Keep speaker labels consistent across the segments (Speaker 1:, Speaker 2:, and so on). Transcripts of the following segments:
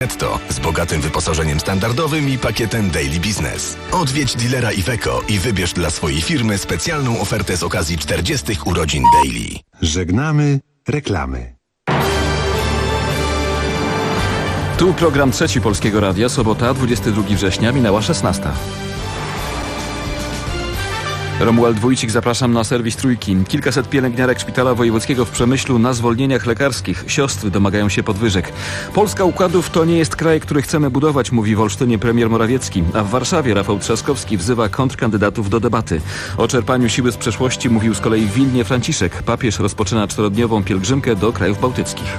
Speaker 1: Netto z bogatym wyposażeniem standardowym i pakietem Daily Business. Odwiedź dealera Iveco i wybierz dla swojej firmy specjalną ofertę z okazji 40 urodzin Daily.
Speaker 2: Żegnamy reklamy.
Speaker 3: Tu program Trzeci Polskiego Radia, sobota, 22 września, minęła 16. Romuald Wójcik, zapraszam na serwis Trójki. Kilkaset pielęgniarek Szpitala Wojewódzkiego w Przemyślu na zwolnieniach lekarskich. Siostry domagają się podwyżek. Polska układów to nie jest kraj, który chcemy budować, mówi w Olsztynie premier Morawiecki. A w Warszawie Rafał Trzaskowski wzywa kontrkandydatów do debaty. O czerpaniu siły z przeszłości mówił z kolei w Wilnie Franciszek. Papież rozpoczyna 4-dniową pielgrzymkę do krajów bałtyckich.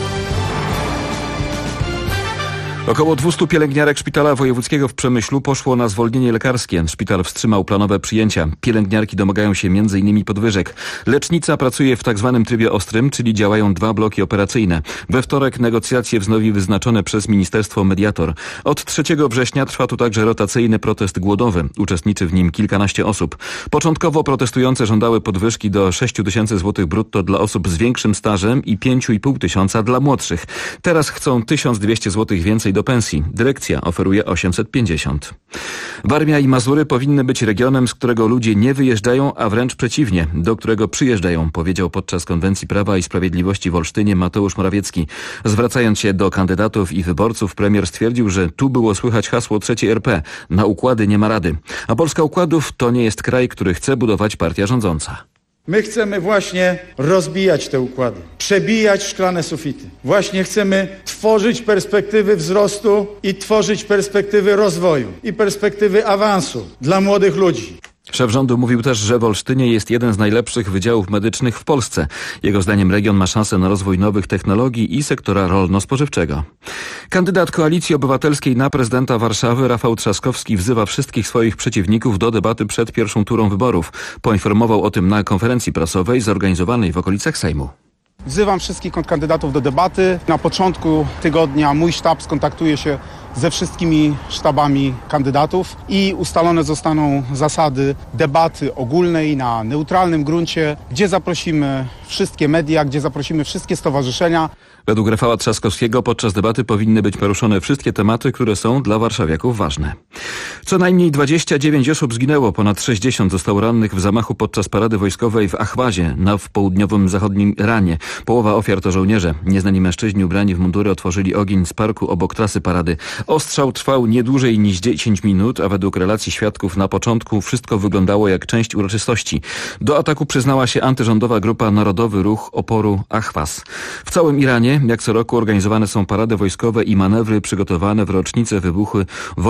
Speaker 3: Około 200 pielęgniarek Szpitala Wojewódzkiego w Przemyślu poszło na zwolnienie lekarskie. Szpital wstrzymał planowe przyjęcia. Pielęgniarki domagają się m.in. podwyżek. Lecznica pracuje w tzw. trybie ostrym, czyli działają 2 bloki operacyjne. We wtorek negocjacje wznowi wyznaczone przez Ministerstwo Mediator. Od 3 września trwa tu także rotacyjny protest głodowy. Uczestniczy w nim kilkanaście osób. Początkowo protestujące żądały podwyżki do 6 000 zł brutto dla osób z większym stażem i 5,5 tysiąca dla młodszych. Teraz chcą 1200 zł więcej do pensji. Dyrekcja oferuje 850. Warmia i Mazury powinny być regionem, z którego ludzie nie wyjeżdżają, a wręcz przeciwnie, do którego przyjeżdżają, powiedział podczas konwencji Prawa i Sprawiedliwości w Olsztynie Mateusz Morawiecki. Zwracając się do kandydatów i wyborców, premier stwierdził, że tu było słychać hasło III RP. Na układy nie ma rady. A Polska układów to nie jest kraj, który chce budować partia rządząca.
Speaker 4: My chcemy właśnie rozbijać te układy, przebijać szklane sufity. Właśnie chcemy tworzyć perspektywy wzrostu i tworzyć perspektywy rozwoju i perspektywy awansu dla młodych ludzi.
Speaker 3: Szef rządu mówił też, że w Olsztynie jest jeden z najlepszych wydziałów medycznych w Polsce. Jego zdaniem region ma szansę na rozwój nowych technologii i sektora rolno-spożywczego. Kandydat Koalicji Obywatelskiej na prezydenta Warszawy Rafał Trzaskowski wzywa wszystkich swoich przeciwników do debaty przed pierwszą turą wyborów. Poinformował o tym na konferencji prasowej zorganizowanej w okolicach Sejmu.
Speaker 5: Wzywam wszystkich kandydatów do debaty. Na początku tygodnia mój sztab skontaktuje się ze wszystkimi sztabami kandydatów i ustalone zostaną zasady debaty ogólnej na neutralnym gruncie, gdzie zaprosimy wszystkie media, gdzie zaprosimy wszystkie stowarzyszenia.
Speaker 3: Według Rafała Trzaskowskiego podczas debaty powinny być poruszone wszystkie tematy, które są dla warszawiaków ważne. Co najmniej 29 osób zginęło, ponad 60 zostało rannych w zamachu podczas parady wojskowej w Ahwazie w południowym zachodnim Iranie. Połowa ofiar to żołnierze. Nieznani mężczyźni ubrani w mundury otworzyli ogień z parku obok trasy parady. Ostrzał trwał nie dłużej niż 10 minut, a według relacji świadków na początku wszystko wyglądało jak część uroczystości. Do ataku przyznała się antyrządowa grupa Narodowy Ruch Oporu Ahwaz. W całym Iranie, jak co roku, organizowane są parady wojskowe i manewry przygotowane w rocznicę wybuchu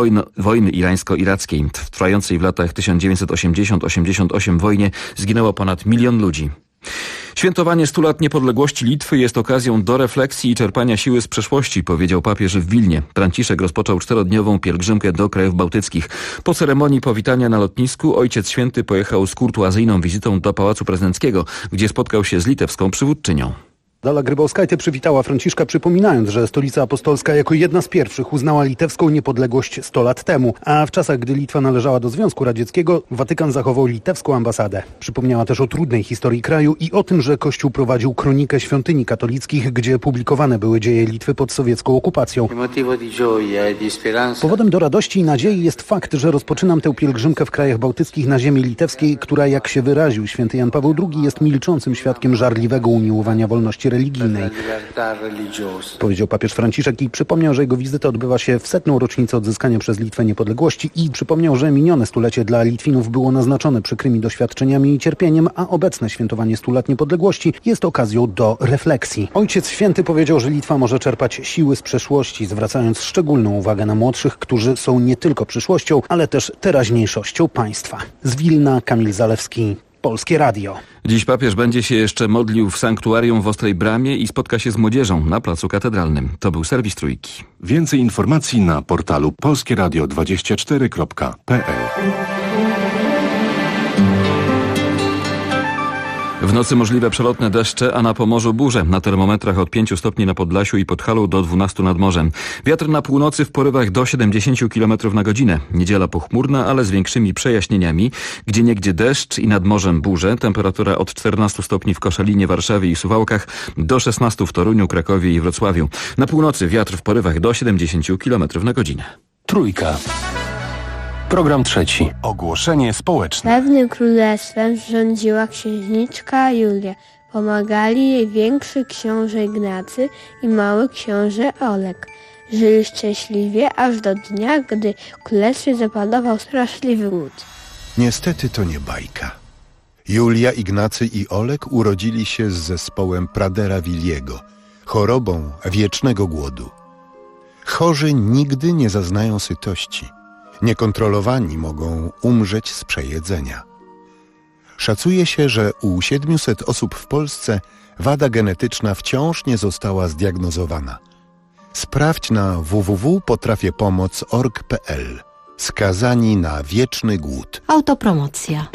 Speaker 3: wojny irańsko-irackiej. W trwającej w latach 1980-88 wojnie zginęło ponad 1 milion ludzi. Świętowanie 100 lat niepodległości Litwy jest okazją do refleksji i czerpania siły z przeszłości, powiedział papież w Wilnie. Franciszek rozpoczął 4-dniową pielgrzymkę do krajów bałtyckich. Po ceremonii powitania na lotnisku Ojciec Święty pojechał z kurtuazyjną wizytą do Pałacu Prezydenckiego, gdzie spotkał się z litewską przywódczynią.
Speaker 6: Dala Grybauskaitė przywitała Franciszka, przypominając, że Stolica Apostolska jako jedna z pierwszych uznała litewską niepodległość 100 lat temu, a w czasach, gdy Litwa należała do Związku Radzieckiego, Watykan zachował litewską ambasadę. Przypomniała też o trudnej historii kraju i o tym, że Kościół prowadził kronikę świątyni katolickich, gdzie publikowane były dzieje Litwy pod sowiecką okupacją. Powodem do radości i nadziei jest fakt, że rozpoczynam tę pielgrzymkę w krajach bałtyckich na ziemi litewskiej, która, jak się wyraził święty Jan Paweł II, jest milczącym świadkiem żarliwego umiłowania wolności religijnej, powiedział papież Franciszek i przypomniał, że jego wizyta odbywa się w 100. rocznicę odzyskania przez Litwę niepodległości i przypomniał, że minione stulecie dla Litwinów było naznaczone przykrymi doświadczeniami i cierpieniem, a obecne świętowanie 100 lat niepodległości jest okazją do refleksji. Ojciec Święty powiedział, że Litwa może czerpać siły z przeszłości, zwracając szczególną uwagę na młodszych, którzy są nie tylko przyszłością, ale też teraźniejszością państwa. Z Wilna, Kamil Zalewski, Polskie Radio.
Speaker 3: Dziś papież będzie się jeszcze modlił w sanktuarium w Ostrej Bramie i spotka się z młodzieżą na Placu Katedralnym. To był serwis Trójki.
Speaker 2: Więcej informacji na portalu polskieradio24.pl.
Speaker 3: nocy możliwe przelotne deszcze, a na Pomorzu burze. Na termometrach od 5 stopni na Podlasiu i Podhalu do 12 nad morzem. Wiatr na północy w porywach do 70 km na godzinę. Niedziela pochmurna, ale z większymi przejaśnieniami. Gdzieniegdzie deszcz i nad morzem burze. Temperatura od 14 stopni w Koszalinie, Warszawie i Suwałkach do 16 w Toruniu, Krakowie i Wrocławiu. Na północy wiatr w porywach do 70 km na godzinę.
Speaker 7: Trójka. Program trzeci. Ogłoszenie społeczne.
Speaker 8: Pewnym królestwem rządziła księżniczka Julia. Pomagali jej większy książę Ignacy i mały książę Olek. Żyli szczęśliwie aż do dnia, gdy w królestwie zapanował straszliwy głód.
Speaker 9: Niestety to nie bajka. Julia, Ignacy i Olek urodzili się z zespołem Pradera Williego, chorobą wiecznego głodu. Chorzy nigdy nie zaznają sytości. Niekontrolowani mogą umrzeć z przejedzenia. Szacuje się, że u 700 osób w Polsce wada genetyczna wciąż nie została zdiagnozowana. Sprawdź na www.potrafiepomóc.org.pl. Skazani na wieczny głód.
Speaker 10: Autopromocja.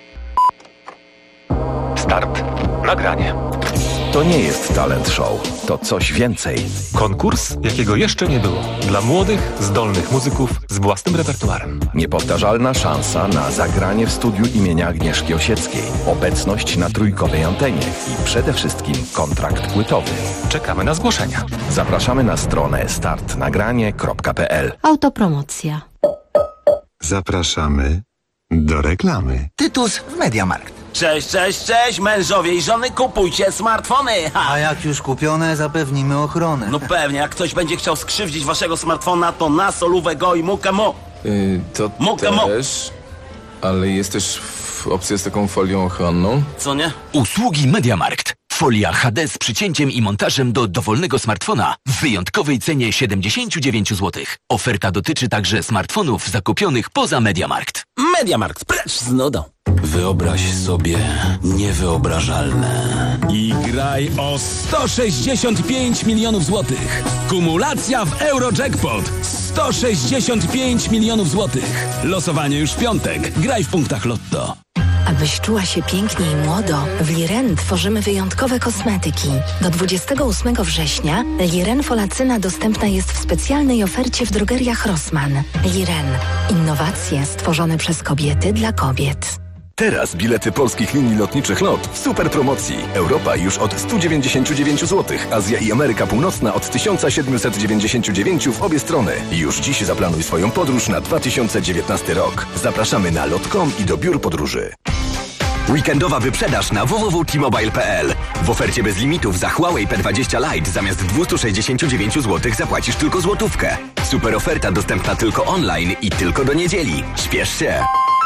Speaker 7: Start. Nagranie.
Speaker 11: To nie jest talent show, to coś więcej.
Speaker 7: Konkurs, jakiego jeszcze nie było. Dla młodych, zdolnych muzyków z własnym repertuarem.
Speaker 11: Niepowtarzalna szansa na zagranie w studiu imienia Agnieszki Osieckiej. Obecność na trójkowej antenie i przede wszystkim kontrakt płytowy.
Speaker 7: Czekamy na zgłoszenia.
Speaker 11: Zapraszamy na stronę startnagranie.pl.
Speaker 10: Autopromocja.
Speaker 2: Zapraszamy do reklamy.
Speaker 12: Tytus w MediaMarkt.
Speaker 13: Cześć, mężowie i żony, kupujcie smartfony!
Speaker 12: A jak już kupione, zapewnimy ochronę.
Speaker 13: No pewnie, jak ktoś będzie chciał skrzywdzić waszego smartfona, to na solówę go i mukę mu.
Speaker 14: To też, ale jest też opcja z taką folią ochronną.
Speaker 13: Co nie?
Speaker 15: Usługi MediaMarkt. Folia HD z przycięciem i montażem do dowolnego smartfona w wyjątkowej cenie 79 zł. Oferta dotyczy także smartfonów zakupionych poza MediaMarkt.
Speaker 13: MediaMarkt, precz z nudą.
Speaker 15: Wyobraź sobie niewyobrażalne.
Speaker 16: I graj o 165 milionów złotych. Kumulacja w Eurojackpot. 165 milionów złotych. Losowanie już w piątek. Graj w punktach Lotto.
Speaker 10: Abyś czuła się pięknie i młodo, w Liren tworzymy wyjątkowe kosmetyki. Do 28 września Liren Folacyna dostępna jest w specjalnej ofercie w drogeriach Rossmann. Liren. Innowacje stworzone przez kobiety dla kobiet.
Speaker 1: Teraz bilety polskich linii lotniczych LOT w super promocji. Europa już od 199 zł, Azja i Ameryka Północna od 1799 w obie strony. Już dziś zaplanuj swoją podróż na 2019 rok. Zapraszamy na lot.com i do biur podróży.
Speaker 15: Weekendowa wyprzedaż na www.t-mobile.pl. W ofercie bez limitów za Huawei P20 Lite zamiast 269 zł zapłacisz tylko złotówkę. Super oferta dostępna tylko online i tylko do niedzieli. Śpiesz się!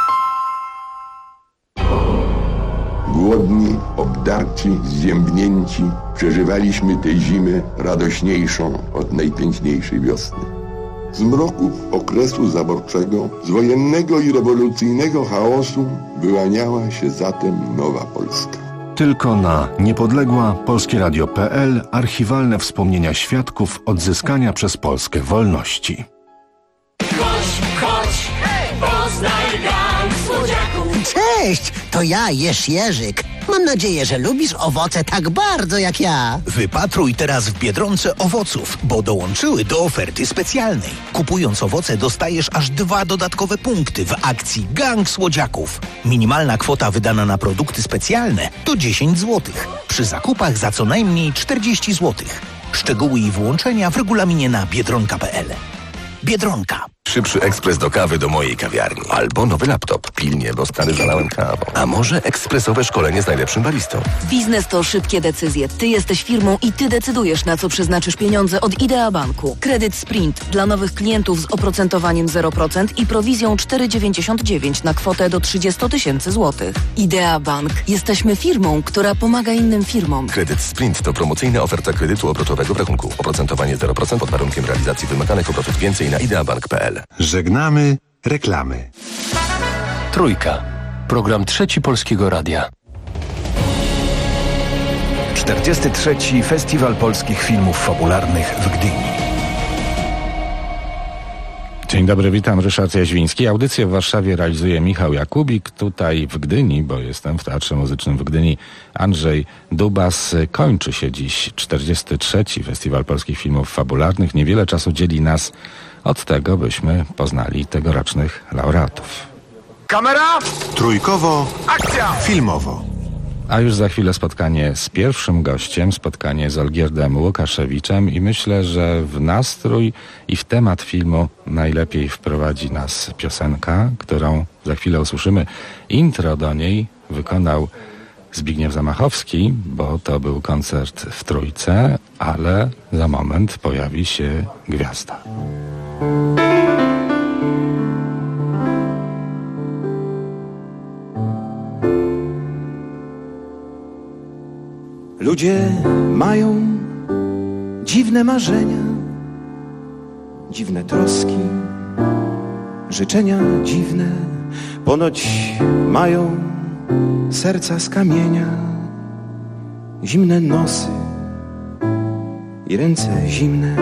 Speaker 17: Głodni, obdarci, zziębnięci, przeżywaliśmy tę zimę radośniejszą od najpiękniejszej wiosny. Z mroków okresu zaborczego, z wojennego i rewolucyjnego chaosu wyłaniała się zatem nowa Polska.
Speaker 2: Tylko na niepodległa-polskieradio.pl archiwalne wspomnienia świadków odzyskania przez Polskę wolności.
Speaker 18: Chodź, poznaj gang słodziaków.
Speaker 19: Cześć, to ja, Jerzyk. Mam nadzieję, że lubisz owoce tak bardzo jak ja.
Speaker 20: Wypatruj teraz w Biedronce owoców, bo dołączyły do oferty specjalnej. Kupując owoce dostajesz aż 2 dodatkowe punkty w akcji Gang Słodziaków. Minimalna kwota wydana na produkty specjalne to 10 zł. Przy zakupach za co najmniej 40 zł. Szczegóły i włączenia w regulaminie na biedronka.pl. Biedronka.
Speaker 1: Szybszy ekspres do kawy do mojej kawiarni. Albo nowy laptop. Pilnie, bo stary zalałem kawą. A może ekspresowe szkolenie z najlepszym baristą.
Speaker 21: Biznes to szybkie decyzje. Ty jesteś firmą i ty decydujesz, na co przeznaczysz pieniądze od Idea Banku. Kredyt Sprint dla nowych klientów z oprocentowaniem 0% i prowizją 4,99 na kwotę do 30 000 złotych. Idea Bank. Jesteśmy firmą, która pomaga innym firmom.
Speaker 1: Kredyt Sprint to promocyjna oferta kredytu obrotowego w rachunku. Oprocentowanie 0% pod warunkiem realizacji wymaganych obrotów. Więcej na ideabank.pl.
Speaker 2: Żegnamy reklamy.
Speaker 7: Trójka. Program trzeci Polskiego Radia.
Speaker 11: 43. Festiwal Polskich Filmów Fabularnych w Gdyni.
Speaker 4: Dzień dobry, witam, Ryszard Jaźwiński. Audycję w Warszawie realizuje Michał Jakubik. Tutaj w Gdyni, bo jestem w Teatrze Muzycznym w Gdyni, Andrzej Dubas. Kończy się dziś 43. Festiwal Polskich Filmów Fabularnych. Niewiele czasu dzieli nas od tego, byśmy poznali tegorocznych laureatów.
Speaker 22: Kamera!
Speaker 2: Trójkowo,
Speaker 22: akcja!
Speaker 2: Filmowo.
Speaker 4: A już za chwilę spotkanie z pierwszym gościem, spotkanie z Olgierdem Łukaszewiczem i myślę, że w nastrój i w temat filmu najlepiej wprowadzi nas piosenka, którą za chwilę usłyszymy. Intro do niej wykonał Zbigniew Zamachowski, bo to był koncert w Trójce, ale za moment pojawi się gwiazda.
Speaker 23: Ludzie mają dziwne marzenia, dziwne troski, życzenia dziwne. Ponoć mają serca z kamienia, zimne nosy i ręce zimne.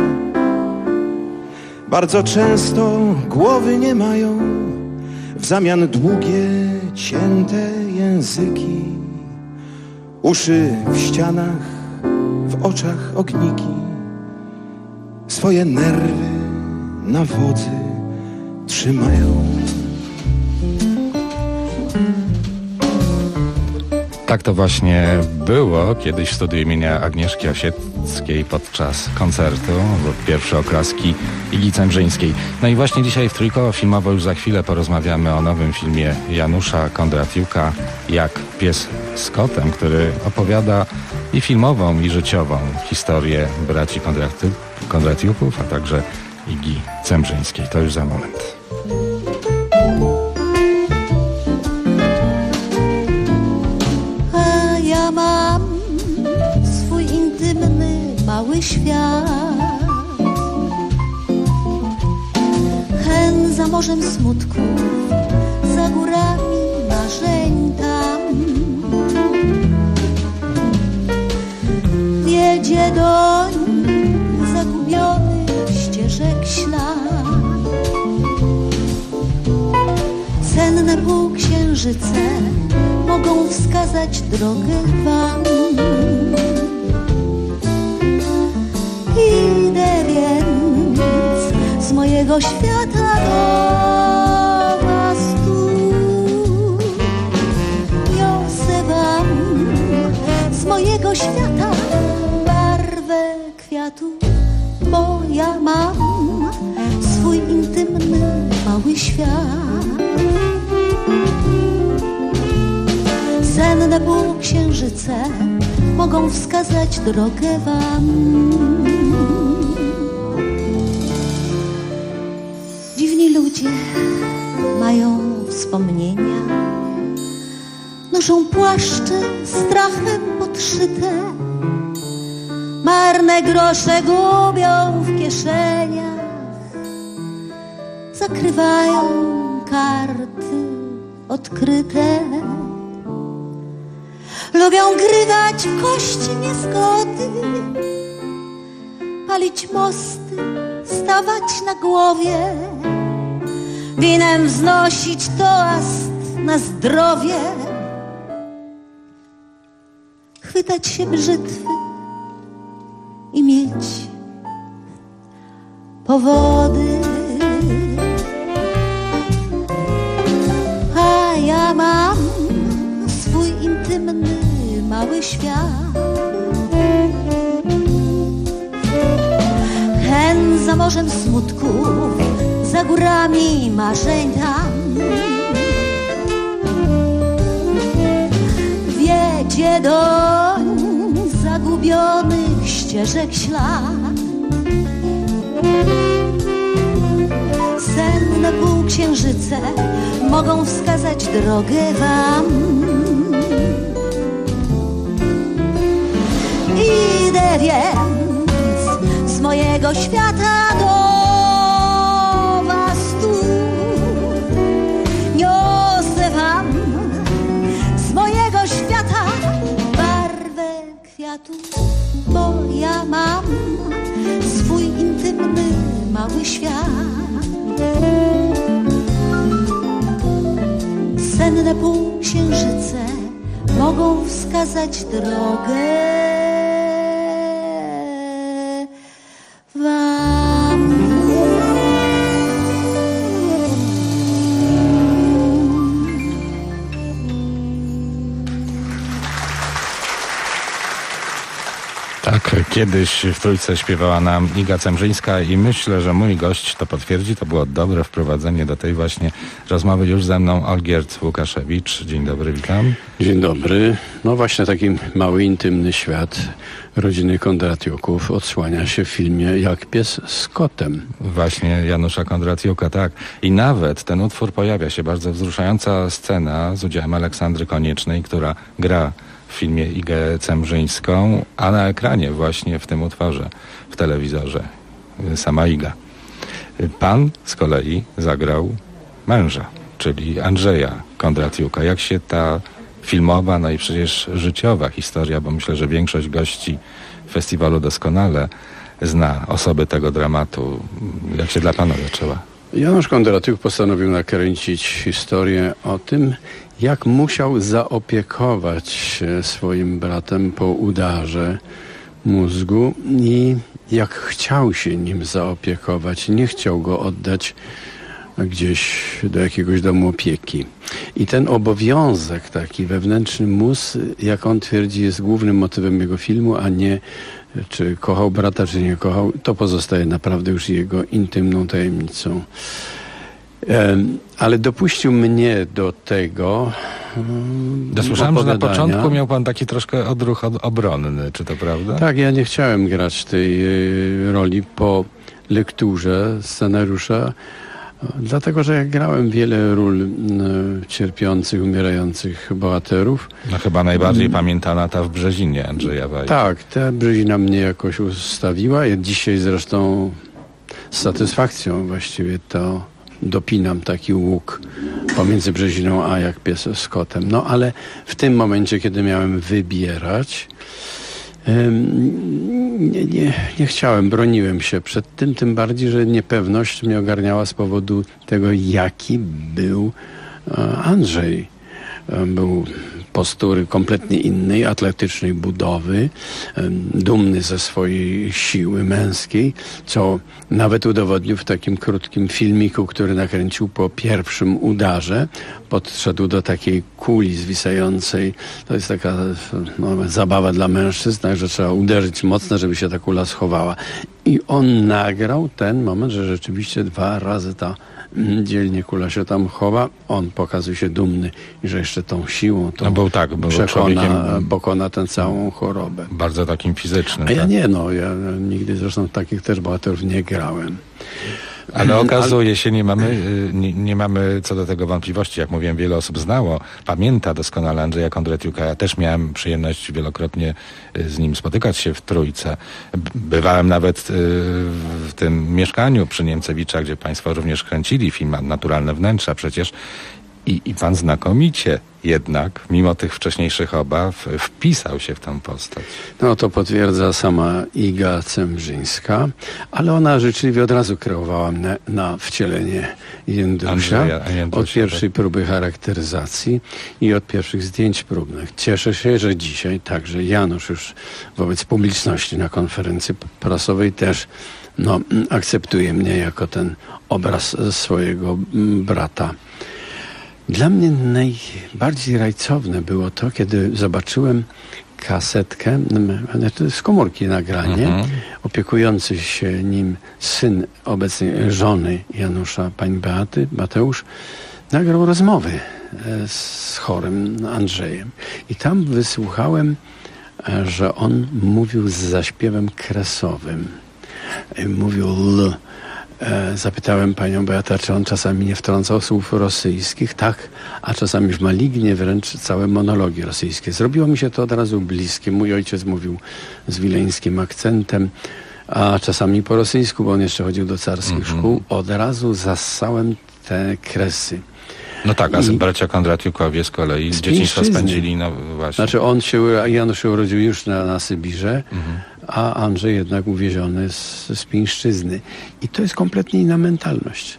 Speaker 23: Bardzo często głowy nie mają, w zamian długie, cięte języki. Uszy w ścianach, w oczach ogniki. Swoje nerwy na wodzy trzymają.
Speaker 4: Tak to właśnie było kiedyś w studiu imienia Agnieszki Osieckiej podczas koncertu, pierwsze oklaski Igi Cembrzyńskiej. No i właśnie dzisiaj w Trójkowo Filmowo już za chwilę porozmawiamy o nowym filmie Janusza Kondratiuka, Jak pies z kotem, który opowiada i filmową, i życiową historię braci Kondratiuków, a także Igi Cembrzyńskiej. To już za moment.
Speaker 24: Mały świat, hen za morzem smutków, za górami marzeń tam. Wiedzie doń zagubionych ścieżek ślad. Senne półksiężyce mogą wskazać drogę wam. Idę więc z mojego świata do was tu. Niosę wam z mojego świata barwę kwiatu, bo ja mam swój intymny mały świat. Senne półksiężyce mogą wskazać drogę wam. Dziwni ludzie mają wspomnienia, noszą płaszcze strachem podszyte, marne grosze gubią w kieszeniach, zakrywają karty odkryte. Lubią grywać w kości niezgody, palić mosty, stawać na głowie, winem wznosić toast na zdrowie, chwytać się brzytwy i mieć powody. A ja mam swój intymny mały świat. Hen za morzem smutków, za górami marzeń tam. Wiedzie doń zagubionych ścieżek ślad. Senne półksiężyce mogą wskazać drogę wam. Idę więc z mojego świata do was tu. Niosę wam z mojego świata barwę kwiatu, bo ja mam swój intymny mały świat. Senne półksiężyce mogą wskazać drogę wam.
Speaker 4: Tak, kiedyś w Trójce śpiewała nam Iga Cemrzyńska i myślę, że mój gość to potwierdzi. To było dobre wprowadzenie do tej właśnie rozmowy. Już ze mną Olgierd Łukaszewicz. Dzień dobry, witam.
Speaker 3: Dzień dobry. No właśnie taki mały, intymny świat rodziny Kondratiuków odsłania się w filmie Jak pies z kotem.
Speaker 4: Właśnie Janusza Kondratiuka, tak. I nawet ten utwór pojawia się, bardzo wzruszająca scena z udziałem Aleksandry Koniecznej, która gra w filmie Igę Cemrzyńską, a na ekranie właśnie w tym utworze, w telewizorze, sama Iga. Pan z kolei zagrał męża, czyli Andrzeja Kondratiuka. Jak się ta filmowa, no i przecież życiowa historia, bo myślę, że większość gości festiwalu doskonale zna osoby tego dramatu. Jak się dla pana zaczęła?
Speaker 3: Janusz Kondratiuk postanowił nakręcić historię o tym, jak musiał zaopiekować się swoim bratem po udarze mózgu i jak chciał się nim zaopiekować. Nie chciał go oddać gdzieś do jakiegoś domu opieki. I ten obowiązek, taki wewnętrzny mus, jak on twierdzi, jest głównym motywem jego filmu, a nie czy kochał brata, czy nie kochał. To pozostaje naprawdę już jego intymną tajemnicą. Ale dopuścił mnie do tego.
Speaker 4: Słyszałem, że na początku miał pan taki troszkę odruch obronny, czy to prawda?
Speaker 3: Tak, ja nie chciałem grać tej roli po lekturze scenariusza, dlatego że jak grałem wiele ról cierpiących, umierających bohaterów.
Speaker 4: No chyba najbardziej pamiętana ta w Brzezinie Andrzeja Wajdy.
Speaker 3: Tak, ta Brzezina mnie jakoś ustawiła. Ja dzisiaj zresztą z satysfakcją właściwie to dopinam taki łuk pomiędzy Brzeziną a Jak pies z kotem. No ale w tym momencie, kiedy miałem wybierać, nie chciałem, broniłem się przed tym, tym bardziej, że niepewność mnie ogarniała z powodu tego, jaki był Andrzej. Był postury kompletnie innej, atletycznej budowy, dumny ze swojej siły męskiej, co nawet udowodnił w takim krótkim filmiku, który nakręcił po pierwszym udarze. Podszedł do takiej kuli zwisającej. To jest taka zabawa dla mężczyzn, że trzeba uderzyć mocno, żeby się ta kula schowała. I on nagrał ten moment, że rzeczywiście 2 razy ta dzielnie kula się tam chowa. On pokazuje się dumny i że jeszcze tą siłą tą
Speaker 4: był
Speaker 3: pokona tę całą chorobę.
Speaker 4: Bardzo takim fizycznym.
Speaker 3: A ja nie, ja nigdy zresztą takich też bohaterów nie grałem.
Speaker 4: Ale okazuje się, nie mamy co do tego wątpliwości. Jak mówiłem, wiele osób znało, pamięta doskonale Andrzeja Kondratiuka. Ja też miałem przyjemność wielokrotnie z nim spotykać się w Trójce. Bywałem nawet w tym mieszkaniu przy Niemcewicza, gdzie państwo również kręcili film Naturalne wnętrza przecież. I pan znakomicie jednak, mimo tych wcześniejszych obaw, wpisał się w tę postać.
Speaker 3: No to potwierdza sama Iga Cemrzyńska, ale ona życzliwie od razu kreowała mnie na wcielenie Jędrusia. Od pierwszej próby charakteryzacji i od pierwszych zdjęć próbnych. Cieszę się, że dzisiaj także Janusz już wobec publiczności na konferencji prasowej też akceptuje mnie jako ten obraz swojego brata. Dla mnie najbardziej rajcowne było to, kiedy zobaczyłem kasetkę, z komórki nagranie, opiekujący się nim syn obecnej żony Janusza, pani Beaty, Mateusz, nagrał rozmowy z chorym Andrzejem. I tam wysłuchałem, że on mówił z zaśpiewem kresowym. Mówił L. Zapytałem panią Beatę, czy on czasami nie wtrącał słów rosyjskich. Tak, a czasami w malignie wręcz całe monologi rosyjskie. Zrobiło mi się to od razu bliskie. Mój ojciec mówił z wileńskim akcentem, a czasami po rosyjsku, bo on jeszcze chodził do carskich szkół. Od razu zassałem te kresy.
Speaker 4: No tak, a bracia Kondratiukowie z kolei z dzieciństwa spędzili, właśnie.
Speaker 3: Znaczy Janusz się urodził już na Sybirze, a Andrzej jednak uwieziony z Pińszczyzny. I to jest kompletnie inna mentalność.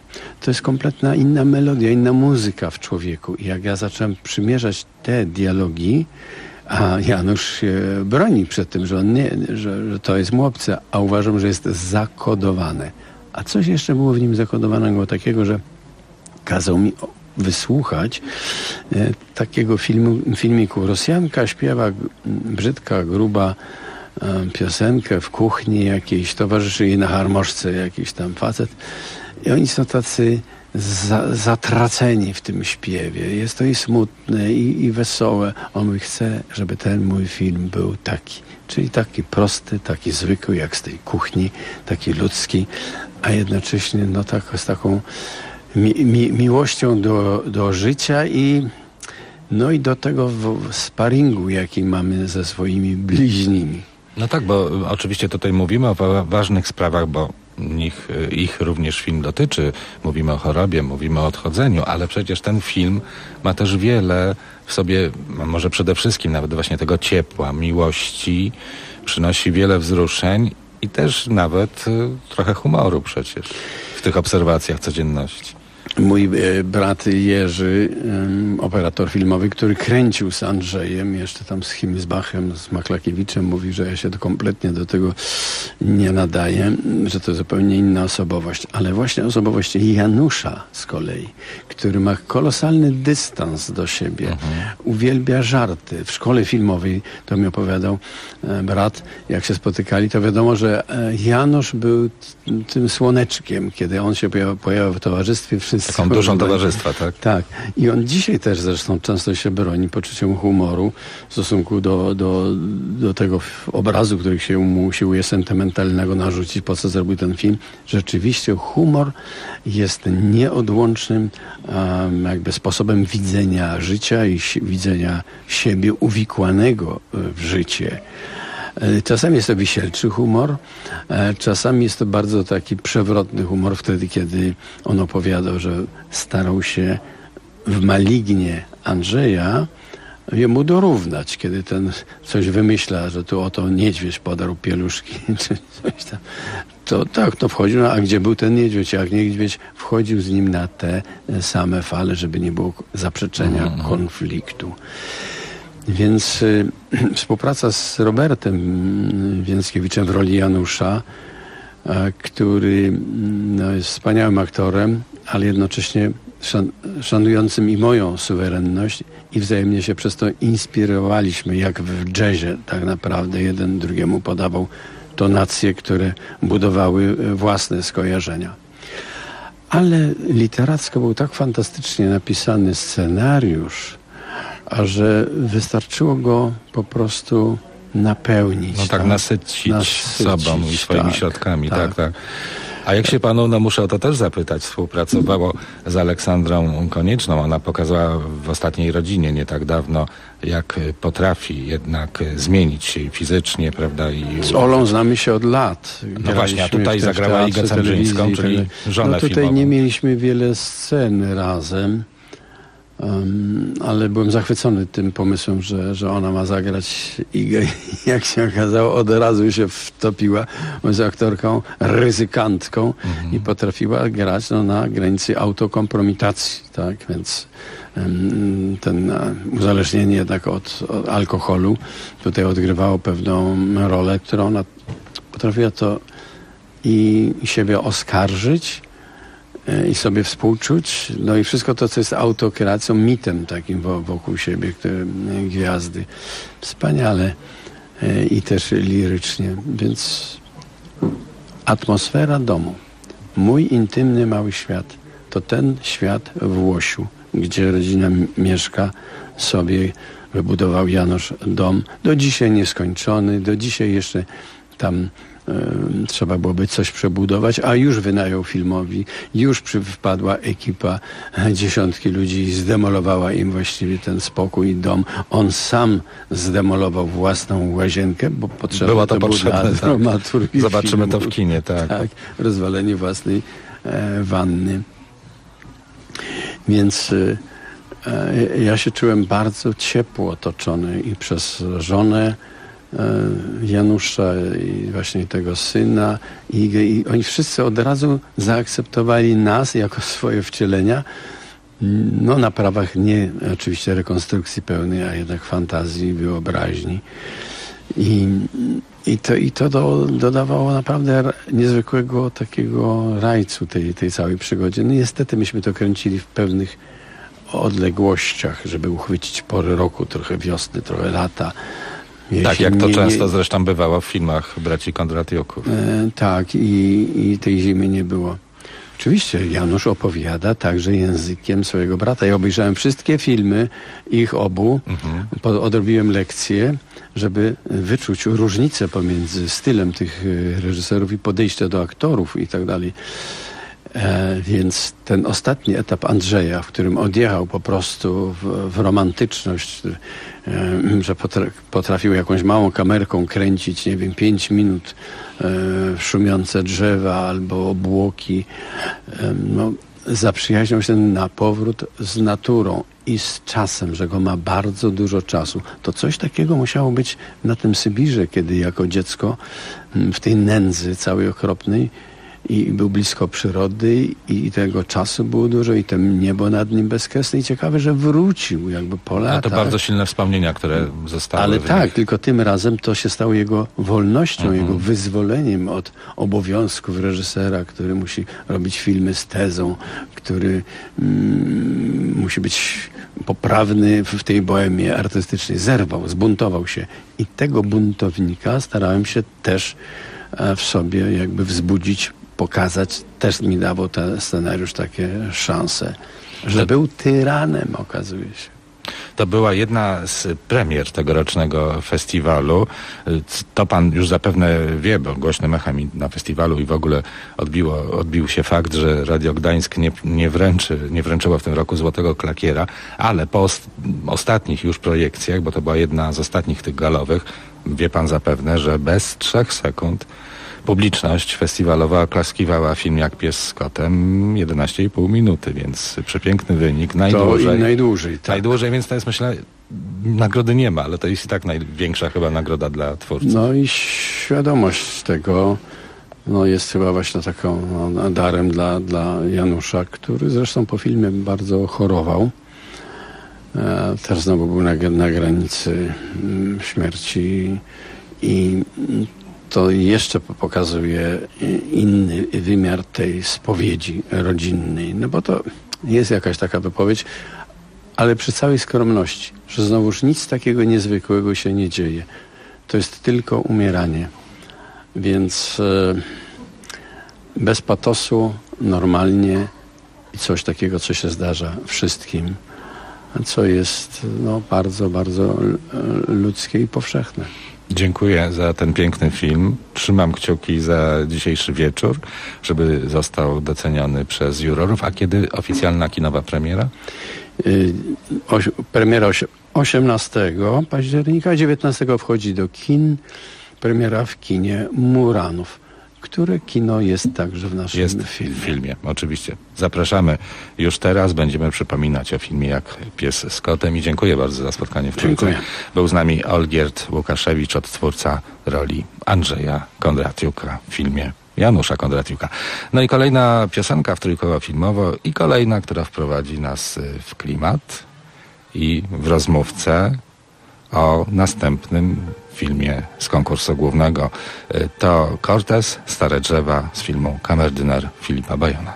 Speaker 3: to jest kompletna inna melodia, inna muzyka w człowieku. I jak ja zacząłem przymierzać te dialogi, a Janusz się broni przed tym, że on że to jest mu obce, a uważam, że jest zakodowane. A coś jeszcze było w nim zakodowanego takiego, że kazał mi wysłuchać takiego filmiku. Rosjanka śpiewa brzydka, gruba piosenkę w kuchni jakiejś, towarzyszy jej na harmoszce jakiś tam facet i oni są tacy zatraceni w tym śpiewie. Jest to i smutne, i wesołe. On mówi, chce, żeby ten mój film był taki. Czyli taki prosty, taki zwykły, jak z tej kuchni, taki ludzki, a jednocześnie z taką miłością do życia i do tego sparingu, jaki mamy ze swoimi bliźnimi.
Speaker 4: No tak, bo oczywiście tutaj mówimy o ważnych sprawach, bo ich również film dotyczy. Mówimy o chorobie, mówimy o odchodzeniu, ale przecież ten film ma też wiele w sobie, może przede wszystkim nawet właśnie tego ciepła, miłości, przynosi wiele wzruszeń i też nawet trochę humoru przecież w tych obserwacjach codzienności.
Speaker 3: Mój brat Jerzy, operator filmowy, który kręcił z Andrzejem, jeszcze tam z Himmelsbachem, z Maklakiewiczem, mówi, że ja się kompletnie do tego nie nadaję, że to zupełnie inna osobowość. Ale właśnie osobowość Janusza z kolei, który ma kolosalny dystans do siebie, uwielbia żarty. W szkole filmowej, to mi opowiadał brat, jak się spotykali, to wiadomo, że Janusz był tym słoneczkiem, kiedy on się pojawiał w towarzystwie,
Speaker 4: taką dużą towarzystwa, tak?
Speaker 3: Tak. I on dzisiaj też zresztą często się broni poczuciem humoru w stosunku do tego obrazu, który się mu usiłuje sentymentalnego narzucić, po co zrobił ten film. Rzeczywiście humor jest nieodłącznym jakby sposobem widzenia życia i widzenia siebie uwikłanego w życie. Czasami jest to wisielczy humor, czasami jest to bardzo taki przewrotny humor, wtedy kiedy on opowiadał, że starał się w Malignie Andrzeja jemu dorównać, kiedy ten coś wymyśla, że tu oto niedźwiedź podarł pieluszki, czy coś tam. To tak, to wchodził, a gdzie był ten niedźwiedź? Jak niedźwiedź wchodził z nim na te same fale, żeby nie było zaprzeczenia, konfliktu. Więc współpraca z Robertem Więckiewiczem w roli Janusza, który jest wspaniałym aktorem, ale jednocześnie szanującym i moją suwerenność i wzajemnie się przez to inspirowaliśmy, jak w jazzie tak naprawdę jeden drugiemu podawał tonacje, które budowały własne skojarzenia. Ale literacko był tak fantastycznie napisany scenariusz, a że wystarczyło go po prostu napełnić.
Speaker 4: No tak, nasycić sobą i swoimi środkami, tak. A jak się panu, muszę o to też zapytać, współpracowało z Aleksandrą Konieczną. Ona pokazała w Ostatniej rodzinie nie tak dawno, jak potrafi jednak zmienić się fizycznie, prawda?
Speaker 3: Z Olą znamy się od lat.
Speaker 4: No właśnie, a tutaj zagrała Igę Cembrzyńską, czyli żonę
Speaker 3: tutaj
Speaker 4: filmową.
Speaker 3: nie mieliśmy wiele scen razem. Ale byłem zachwycony tym pomysłem, że ona ma zagrać Igę. Jak się okazało, od razu się wtopiła z aktorką, ryzykantką i potrafiła grać na granicy autokompromitacji, tak? Więc ten uzależnienie jednak od alkoholu tutaj odgrywało pewną rolę, którą ona potrafiła to i siebie oskarżyć, i sobie współczuć, no i wszystko to, co jest autokreacją, mitem takim wokół siebie, które gwiazdy. Wspaniale i też lirycznie, więc atmosfera domu. Mój intymny mały świat to ten świat w Łosiu, gdzie rodzina mieszka, sobie wybudował Janusz dom, do dzisiaj nieskończony, do dzisiaj jeszcze tam trzeba byłoby coś przebudować, a już wynajął filmowi, już wpadła ekipa, dziesiątki ludzi i zdemolowała im właściwie ten spokój i dom. On sam zdemolował własną łazienkę, bo potrzebne to było dla dramaturgii.
Speaker 4: Zobaczymy to w kinie, tak.
Speaker 3: Tak, rozwalenie własnej wanny. Więc ja się czułem bardzo ciepło otoczony i przez żonę, Janusza i właśnie tego syna i oni wszyscy od razu zaakceptowali nas jako swoje wcielenia, no na prawach nie oczywiście rekonstrukcji pełnej, a jednak fantazji, wyobraźni. I to dodawało naprawdę niezwykłego takiego rajcu tej całej przygodzie. No niestety myśmy to kręcili w pewnych odległościach, żeby uchwycić pory roku, trochę wiosny, trochę lata.
Speaker 4: Tak, jak to często zresztą bywało w filmach braci Kondratiuków.
Speaker 3: Tak, i tej zimy nie było. Oczywiście Janusz opowiada także językiem swojego brata. Ja obejrzałem wszystkie filmy ich obu, odrobiłem lekcje, żeby wyczuć różnicę pomiędzy stylem tych reżyserów i podejścia do aktorów i tak dalej. Więc ten ostatni etap Andrzeja, w którym odjechał po prostu w romantyczność, że potrafił jakąś małą kamerką kręcić, nie wiem, 5 minut szumiące drzewa albo obłoki, no, zaprzyjaźniał się na powrót z naturą i z czasem, że go ma bardzo dużo czasu. To coś takiego musiało być na tym Sybirze, kiedy jako dziecko w tej nędzy całej okropnej i był blisko przyrody i tego czasu było dużo i to niebo nad nim bezkresne i ciekawe, że wrócił jakby po latach.
Speaker 4: No to bardzo silne wspomnienia, które zostały.
Speaker 3: Ale tak, tylko tym razem to się stało jego wolnością, jego wyzwoleniem od obowiązków reżysera, który musi robić filmy z tezą, który musi być poprawny w tej bohemie artystycznej. Zerwał, zbuntował się i tego buntownika starałem się też w sobie jakby wzbudzić, pokazać. Też mi dawał ten scenariusz takie szanse, że był tyranem, okazuje się.
Speaker 4: To była jedna z premier tegorocznego festiwalu. To pan już zapewne wie, bo głośnym echem na festiwalu i w ogóle odbił się fakt, że Radio Gdańsk nie wręczyło w tym roku Złotego Klakiera, ale po ostatnich już projekcjach, bo to była jedna z ostatnich tych galowych, wie pan zapewne, że bez 3 sekund publiczność festiwalowa oklaskiwała film Jak pies z kotem 11,5 minuty, więc przepiękny wynik.
Speaker 3: Najdłużej. Tak.
Speaker 4: Najdłużej, więc to jest, myślę, nagrody nie ma, ale to jest i tak największa chyba nagroda dla twórców.
Speaker 3: No i świadomość tego jest chyba właśnie taką darem dla Janusza, który zresztą po filmie bardzo chorował. Też znowu był na granicy śmierci i to jeszcze pokazuje inny wymiar tej spowiedzi rodzinnej. No bo to jest jakaś taka wypowiedź, ale przy całej skromności, że znowuż nic takiego niezwykłego się nie dzieje. To jest tylko umieranie. Więc bez patosu, normalnie i coś takiego, co się zdarza wszystkim, co jest bardzo, bardzo ludzkie i powszechne.
Speaker 4: Dziękuję za ten piękny film. Trzymam kciuki za dzisiejszy wieczór, żeby został doceniony przez jurorów. A kiedy oficjalna kinowa premiera?
Speaker 3: Premiera 18 października, 19 wchodzi do kin. Premiera w kinie Muranów, które kino jest także w naszym filmie.
Speaker 4: Oczywiście. Zapraszamy już teraz. Będziemy przypominać o filmie Jak pies z kotem i dziękuję bardzo za spotkanie w Trójce. Był z nami Olgierd Łukaszewicz, odtwórca roli Andrzeja Kondratiuka w filmie Janusza Kondratiuka. No i kolejna piosenka w Trójkowo-Filmowo i kolejna, która wprowadzi nas w klimat i w rozmówcę o następnym filmie z konkursu głównego. To Cortez, Stare drzewa z filmu Kamerdyner Filipa Bajona.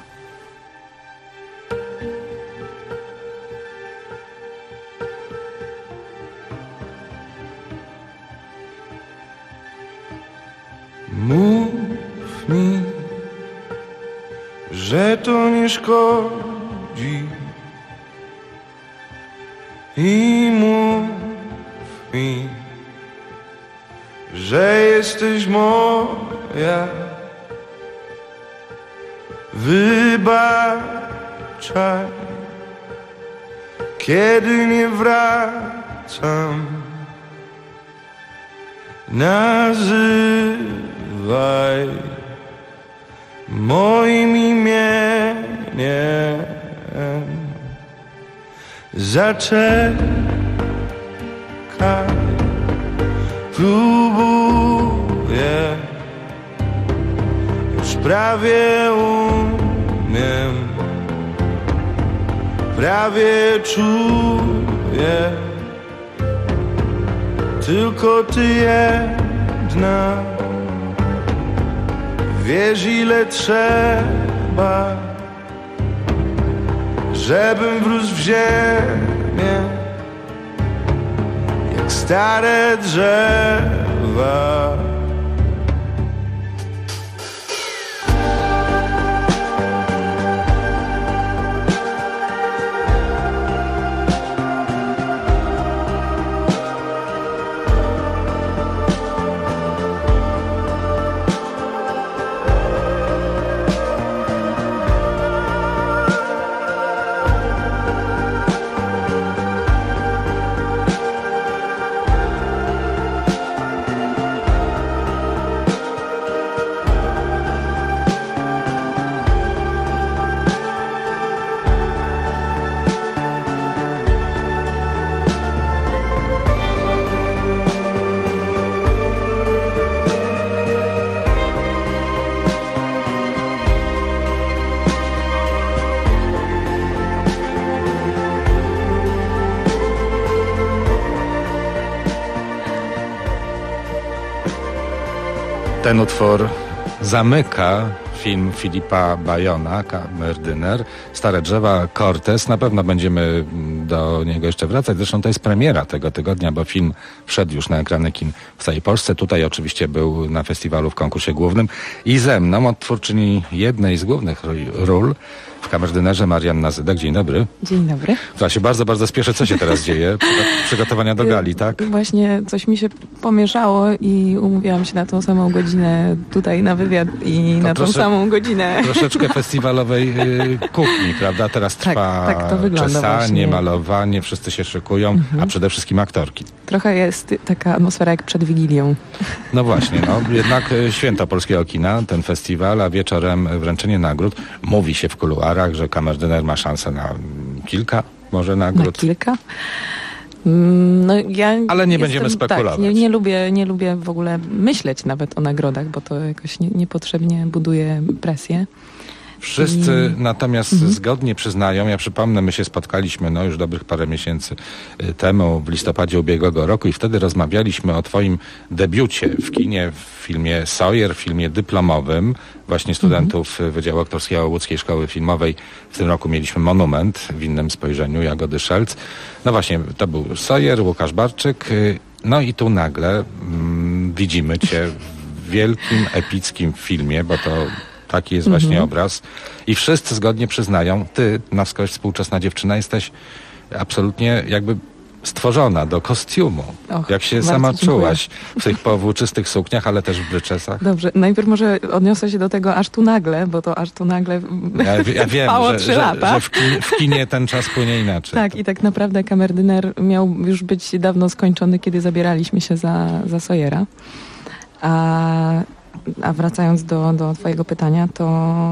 Speaker 5: Mów mi, że to nie szkodzi i mów mi, że jesteś moja. Wybaczaj, kiedy nie wracam. Nazywaj moim imieniem. Zaczekaj, próbuj Już prawie umiem, prawie czuję, tylko ty jedna. Wiesz, ile trzeba, żebym wrósł w ziemię, jak stare drzewa.
Speaker 4: Ten utwór zamyka film Filipa Bayona, Kamerdyner, Stare drzewa, Cortez. Na pewno będziemy do niego jeszcze wracać. Zresztą to jest premiera tego tygodnia, bo film wszedł już na ekrany kin w całej Polsce. Tutaj oczywiście był na festiwalu w konkursie głównym. I ze mną odtwórczyni jednej z głównych ról w Kamerdynerze Marianna Zydek. Dzień dobry.
Speaker 6: Dzień dobry.
Speaker 4: Ja się bardzo, bardzo spieszę. Co się teraz dzieje? Przygotowania do gali, tak?
Speaker 6: Właśnie coś mi się pomieszało i umówiłam się na tą samą godzinę tutaj na wywiad i na tą samą godzinę.
Speaker 4: Troszeczkę festiwalowej kuchni, prawda? Teraz trwa
Speaker 6: tak to wygląda
Speaker 4: czesanie,
Speaker 6: właśnie.
Speaker 4: Malowanie, wszyscy się szykują, a przede wszystkim aktorki.
Speaker 6: Trochę jest taka atmosfera jak przed Wigilią.
Speaker 4: No właśnie, jednak święto polskiego kina, ten festiwal, a wieczorem wręczenie nagród. Mówi się w kuluarach, że Kamerdyner ma szansę na kilka może nagród.
Speaker 6: Na kilka?
Speaker 4: Ale nie będziemy spekulować.
Speaker 6: Tak, nie lubię w ogóle myśleć nawet o nagrodach, bo to jakoś niepotrzebnie buduje presję.
Speaker 4: Wszyscy natomiast zgodnie przyznają, ja przypomnę, my się spotkaliśmy już dobrych parę miesięcy temu, w listopadzie ubiegłego roku i wtedy rozmawialiśmy o twoim debiucie w kinie, w filmie Sawyer, w filmie dyplomowym, właśnie studentów Wydziału Aktorskiego Łódzkiej Szkoły Filmowej. W tym roku mieliśmy Monument w innym spojrzeniu, Jagody Szelc. No właśnie, to był Sawyer, Łukasz Barczyk. No i tu nagle widzimy cię w wielkim, epickim filmie, bo to taki jest właśnie obraz. I wszyscy zgodnie przyznają, ty, na wskroś współczesna dziewczyna, jesteś absolutnie jakby stworzona do kostiumu. Jak się sama czułaś w tych powłóczystych sukniach, ale też w bryczesach?
Speaker 6: Dobrze, najpierw może odniosę się do tego aż tu nagle, bo to aż tu nagle
Speaker 4: ja wiem,
Speaker 6: trwało 3 lata.
Speaker 4: Że w kinie ten czas płynie inaczej.
Speaker 6: Tak, i tak naprawdę Kamerdyner miał już być dawno skończony, kiedy zabieraliśmy się za Sawyera. A wracając do twojego pytania, to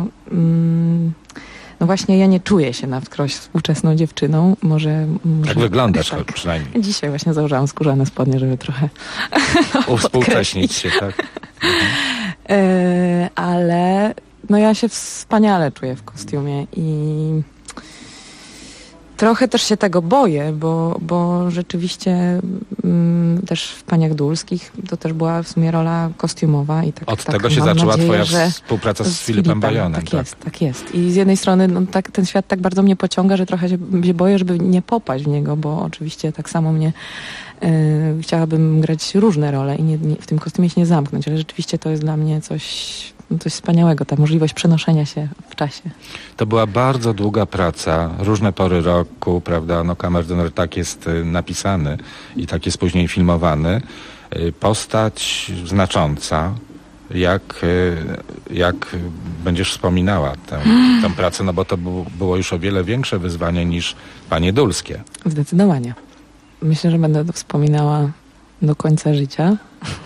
Speaker 6: no właśnie ja nie czuję się na wskroś współczesną dziewczyną. Może
Speaker 4: tak wyglądasz przynajmniej.
Speaker 6: Dzisiaj właśnie założyłam skórzane spodnie, żeby trochę
Speaker 4: uwspółcześnić się, tak?
Speaker 6: Ale ja się wspaniale czuję w kostiumie i trochę też się tego boję, bo rzeczywiście też w Paniach Dulskich to też była w sumie rola kostiumowa. I tak,
Speaker 4: Od tego się zaczęła twoja współpraca z Filipem Bayonem.
Speaker 6: Tak jest. I z jednej strony ten świat tak bardzo mnie pociąga, że trochę się boję, żeby nie popaść w niego, bo oczywiście tak samo mnie chciałabym grać różne role i nie, w tym kostiumie się nie zamknąć, ale rzeczywiście to jest dla mnie coś wspaniałego, ta możliwość przenoszenia się w czasie.
Speaker 4: To była bardzo długa praca, różne pory roku, prawda, Kamerdyner tak jest napisany i tak jest później filmowany. Postać znacząca. Jak będziesz wspominała tę pracę, bo to było już o wiele większe wyzwanie niż Panie Dulskie.
Speaker 6: Zdecydowanie. Myślę, że będę to wspominała do końca życia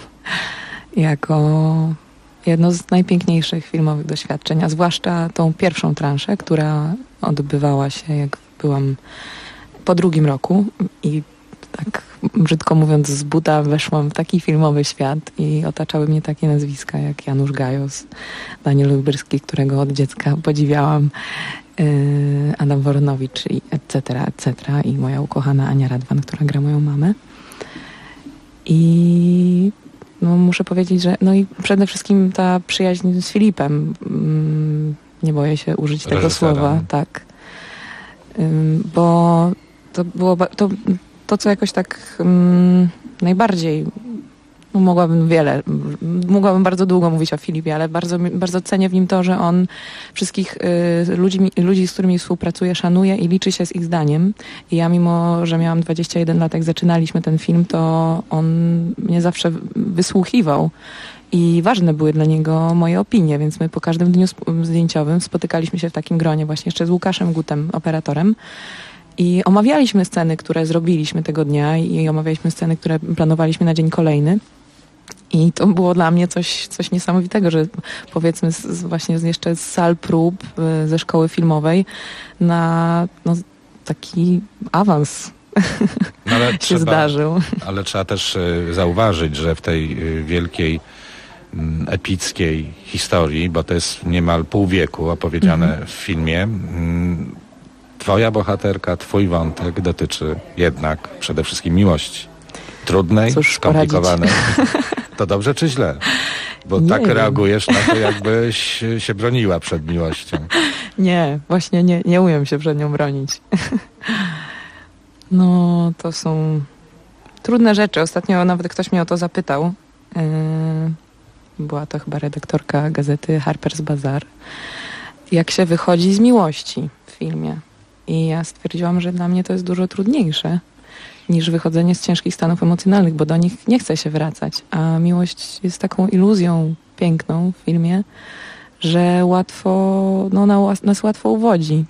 Speaker 6: jako jedno z najpiękniejszych filmowych doświadczeń, a zwłaszcza tą pierwszą transzę, która odbywała się, jak byłam po 2. roku i tak brzydko mówiąc z buta weszłam w taki filmowy świat i otaczały mnie takie nazwiska jak Janusz Gajos, Daniel Lubyrski, którego od dziecka podziwiałam, Adam Woronowicz i etc. I moja ukochana Ania Radwan, która gra moją mamę. I no, muszę powiedzieć, że no i przede wszystkim ta przyjaźń z Filipem, nie boję się użyć tego słowa, tak. Bo to było to co jakoś tak najbardziej, no mogłabym bardzo długo mówić o Filipie, ale bardzo cenię w nim to, że on wszystkich ludzi, z którymi współpracuje, szanuje i liczy się z ich zdaniem. I ja, mimo że miałam 21 lat, jak zaczynaliśmy ten film, to on mnie zawsze wysłuchiwał. I ważne były dla niego moje opinie, więc my po każdym dniu zdjęciowym spotykaliśmy się w takim gronie właśnie jeszcze z Łukaszem Gutem, operatorem. I omawialiśmy sceny, które zrobiliśmy tego dnia i omawialiśmy sceny, które planowaliśmy na dzień kolejny. I to było dla mnie coś niesamowitego, że powiedzmy właśnie jeszcze z sal prób ze szkoły filmowej na taki awans się zdarzył.
Speaker 4: Ale trzeba też zauważyć, że w tej wielkiej, epickiej historii, bo to jest niemal pół wieku opowiedziane w filmie, twoja bohaterka, twój wątek dotyczy jednak przede wszystkim miłości. Trudnej, skomplikowanej. To dobrze czy źle? Bo nie tak wiem. Reagujesz na to, jakbyś się broniła przed miłością.
Speaker 6: Nie, właśnie nie umiem się przed nią bronić. No, to są trudne rzeczy. Ostatnio nawet ktoś mnie o to zapytał. Była to chyba redaktorka gazety Harper's Bazaar. Jak się wychodzi z miłości w filmie. I ja stwierdziłam, że dla mnie to jest dużo trudniejsze niż wychodzenie z ciężkich stanów emocjonalnych, bo do nich nie chce się wracać. A miłość jest taką iluzją piękną w filmie, że nas łatwo uwodzi.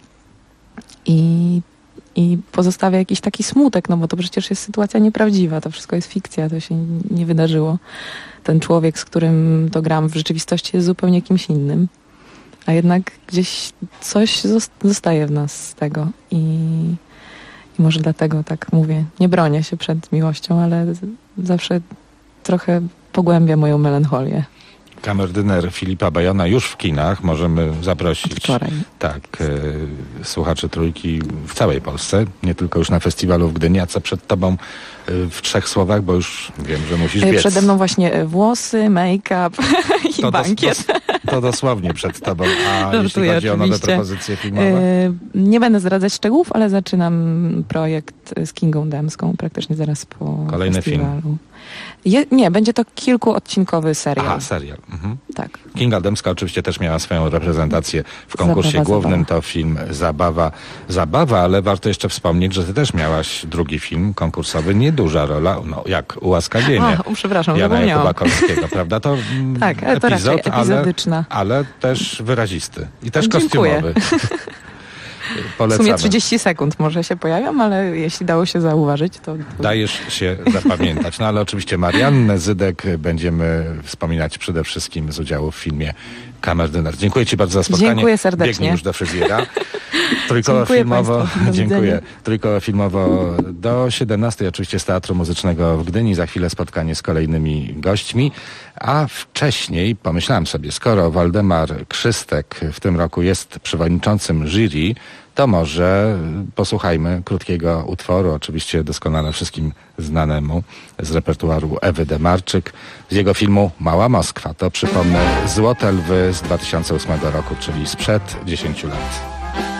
Speaker 6: I pozostawia jakiś taki smutek, no bo to przecież jest sytuacja nieprawdziwa, to wszystko jest fikcja, to się nie wydarzyło. Ten człowiek, z którym to gram w rzeczywistości, jest zupełnie kimś innym. A jednak gdzieś coś zostaje w nas z tego i może dlatego tak mówię. Nie bronię się przed miłością, ale zawsze trochę pogłębia moją melancholię.
Speaker 4: Kamerdyner Filipa Bajona już w kinach. Możemy zaprosić słuchaczy Trójki w całej Polsce, nie tylko już na festiwalu w Gdyni. A co przed tobą w 3 słowach, bo już wiem, że musisz biec.
Speaker 6: Przede mną właśnie włosy, make-up i bankiet.
Speaker 4: To dosłownie przed tobą. A jeśli chodzi o nowe propozycje filmowe?
Speaker 6: Nie będę zdradzać szczegółów, ale zaczynam projekt z Kingą Dębską praktycznie zaraz po
Speaker 4: kolejny
Speaker 6: festiwalu.
Speaker 4: Film?
Speaker 6: Nie, będzie to kilkuodcinkowy serial.
Speaker 4: Aha, serial. Mhm.
Speaker 6: Tak.
Speaker 4: Kinga Dębska oczywiście też miała swoją reprezentację w konkursie głównym. To film Zabawa, ale warto jeszcze wspomnieć, że ty też miałaś drugi film konkursowy, nieduża rola, jak Ułaskawienie Jana Jakuba Kolskiego, prawda? To
Speaker 6: tak, ale to raczej epizodyczna.
Speaker 4: Ale też wyrazisty i też kostiumowy. Polecamy.
Speaker 6: W sumie 30 sekund może się pojawiam, ale jeśli dało się zauważyć, to...
Speaker 4: Dajesz się zapamiętać. No ale oczywiście Mariannę Zydek będziemy wspominać przede wszystkim z udziału w filmie Kamerdyner. Dziękuję ci bardzo za spotkanie.
Speaker 6: Dziękuję serdecznie.
Speaker 4: Biegnij już do fryzjera. Trójkoło filmowo. Dziękuję. Trójkoło filmowo do 17. Oczywiście z Teatru Muzycznego w Gdyni. Za chwilę spotkanie z kolejnymi gośćmi. A wcześniej pomyślałem sobie, skoro Waldemar Krzystek w tym roku jest przewodniczącym jury, to może posłuchajmy krótkiego utworu, oczywiście doskonale wszystkim znanemu z repertuaru Ewy Demarczyk, z jego filmu Mała Moskwa. To przypomnę Złote Lwy z 2008 roku, czyli sprzed 10 lat.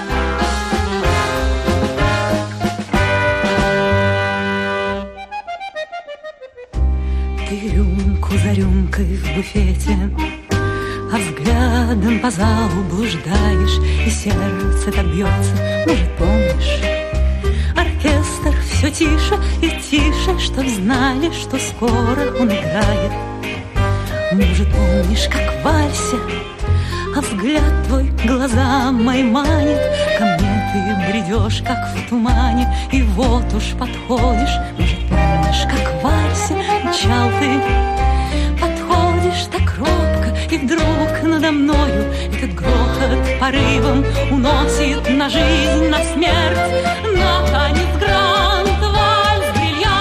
Speaker 24: Ты рюмку за рюмкой в буфете, а взглядом по залу блуждаешь, и сердце так бьется, может, помнишь? Оркестр все тише и тише, чтоб знали, что скоро он играет. Может, помнишь, как в вальсе, а взгляд твой глаза мои манит. Ко мне ты бредешь, как в тумане, и вот уж подходишь. Может, помнишь, как в вальсе мчал ты, подходишь так робко, и вдруг надо мною этот грохот порывом уносит на жизнь, на смерть, на танец грант, вальс, бриллиант.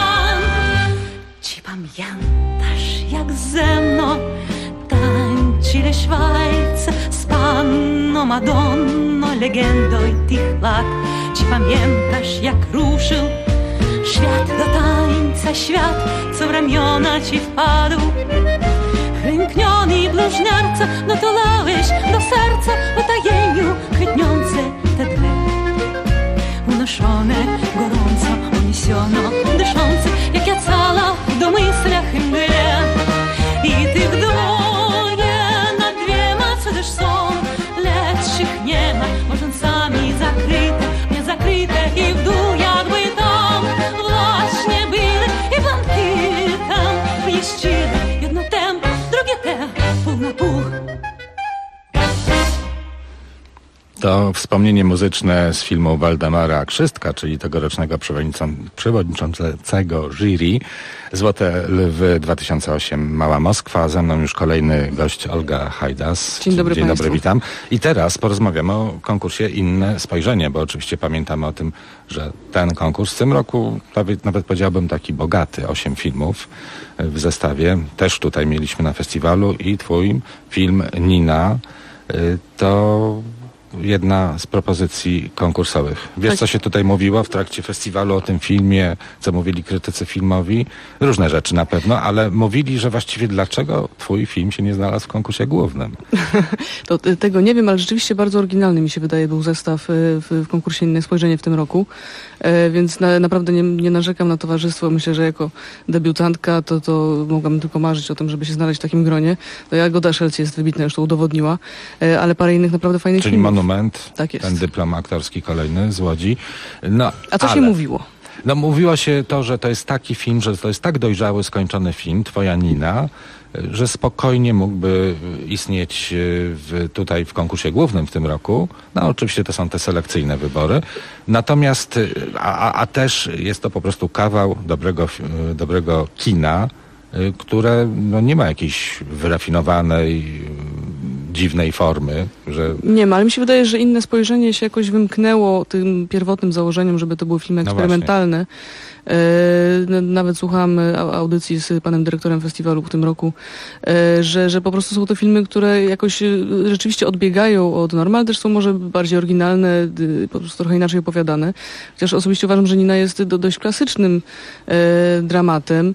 Speaker 24: Pamiętasz, jak ze mną tańczyli Szwajce z panną Madonną, legendą tych lat? Czy pamiętasz, jak ruszył świat do tańca, świat, co w ramiona ci wpadł? Klękniony bluźnierca, dotulałeś do serca w utajeniu chwytniące te dwie. Unoszone gorąco, uniesiono dyszące, jak ja cala w domyślach i mgle. I tych dwoje nad dwiema przecież są, lecz ich nie ma, morzącami zakryte, nie zakryte i w dół jakby tam właśnie były i blankitem wyjeździli jedno tempo, drugie te, pół na pół.
Speaker 4: To wspomnienie muzyczne z filmu Waldemara Krzystka, czyli tegorocznego przewodniczącego jury. Złote Lwy 2008, Mała Moskwa. Ze mną już kolejny gość, Olga Hajdas.
Speaker 8: Dzień dobry Państwu.
Speaker 4: Dobry, witam. I teraz porozmawiamy o konkursie Inne Spojrzenie, bo oczywiście pamiętamy o tym, że ten konkurs w tym roku, nawet powiedziałbym taki bogaty, 8 filmów w zestawie. Też tutaj mieliśmy na festiwalu i twój film Nina to jedna z propozycji konkursowych. Wiesz, co się tutaj mówiło w trakcie festiwalu o tym filmie, co mówili krytycy filmowi? Różne rzeczy na pewno, ale mówili, że właściwie dlaczego twój film się nie znalazł w konkursie głównym?
Speaker 8: To tego nie wiem, ale rzeczywiście bardzo oryginalny mi się wydaje był zestaw w konkursie Inne Spojrzenie w tym roku, więc naprawdę nie narzekam na towarzystwo. Myślę, że jako debiutantka to mogłam tylko marzyć o tym, żeby się znaleźć w takim gronie. To Jagoda Szelc jest wybitna, już to udowodniła, ale parę innych naprawdę fajnych filmów.
Speaker 4: Monument, tak jest. Ten dyplom aktorski kolejny z Łodzi. No,
Speaker 8: a co się mówiło?
Speaker 4: No mówiło się to, że to jest taki film, że to jest tak dojrzały, skończony film, twoja Nina, że spokojnie mógłby istnieć tutaj w konkursie głównym w tym roku. No oczywiście to są te selekcyjne wybory. Natomiast, a też jest to po prostu kawał dobrego kina, które no, nie ma jakiejś wyrafinowanej, dziwnej formy, że... Nie ma,
Speaker 8: ale mi się wydaje, że Inne Spojrzenie się jakoś wymknęło tym pierwotnym założeniem, żeby to były filmy eksperymentalne. Nawet słuchałam audycji z panem dyrektorem festiwalu w tym roku, że po prostu są to filmy, które jakoś rzeczywiście odbiegają od norm, ale też są może bardziej oryginalne, po prostu trochę inaczej opowiadane. Chociaż osobiście uważam, że Nina jest dość klasycznym dramatem,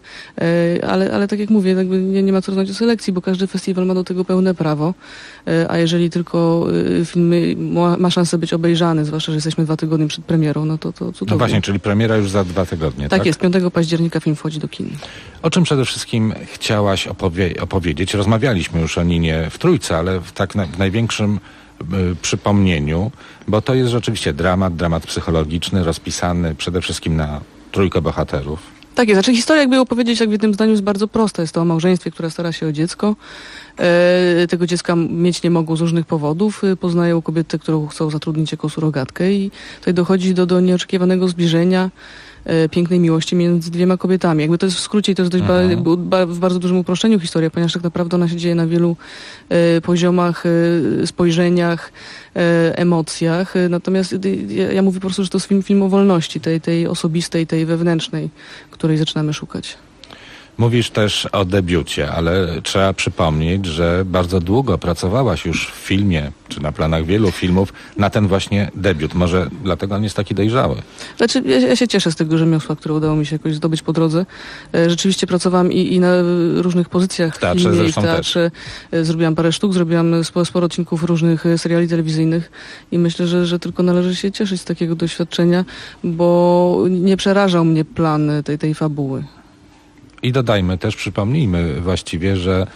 Speaker 8: ale tak jak mówię, jakby nie ma co rozmawiać o selekcji, bo każdy festiwal ma do tego pełne prawo, a jeżeli tylko film ma szansę być obejrzany, zwłaszcza, że jesteśmy 2 tygodnie przed premierą, no to cudownie.
Speaker 4: No właśnie, czyli premiera już za 2 tygodnie.
Speaker 8: Tak jest, 5 października film wchodzi do kin.
Speaker 4: O czym przede wszystkim chciałaś opowiedzieć? Rozmawialiśmy już o Ninie w trójce, ale w największym przypomnieniu, bo to jest rzeczywiście dramat psychologiczny, rozpisany przede wszystkim na trójkę bohaterów.
Speaker 8: Tak jest, znaczy historia, jakby ją powiedzieć tak w jednym zdaniu, jest bardzo prosta. Jest to o małżeństwie, które stara się o dziecko. Tego dziecka mieć nie mogą z różnych powodów. Poznają kobietę, którą chcą zatrudnić jako surogatkę i tutaj dochodzi do nieoczekiwanego zbliżenia, pięknej miłości między 2 kobietami. Jakby to jest w skrócie i to jest dość w bardzo dużym uproszczeniu historia, ponieważ tak naprawdę ona się dzieje na wielu poziomach, spojrzeniach, emocjach. Natomiast ja mówię po prostu, że to jest film o wolności, tej osobistej, tej wewnętrznej, której zaczynamy szukać.
Speaker 4: Mówisz też o debiucie, ale trzeba przypomnieć, że bardzo długo pracowałaś już w filmie, czy na planach wielu filmów, na ten właśnie debiut. Może dlatego on jest taki dojrzały.
Speaker 8: Znaczy, ja się cieszę z tego rzemiosła, które udało mi się jakoś zdobyć po drodze. Rzeczywiście pracowałam i na różnych pozycjach w filmie, i w teatrze. Zrobiłam parę sztuk, zrobiłam sporo odcinków różnych seriali telewizyjnych i myślę, że tylko należy się cieszyć z takiego doświadczenia, bo nie przerażał mnie plan tej fabuły.
Speaker 4: I dodajmy też, przypomnijmy właściwie, że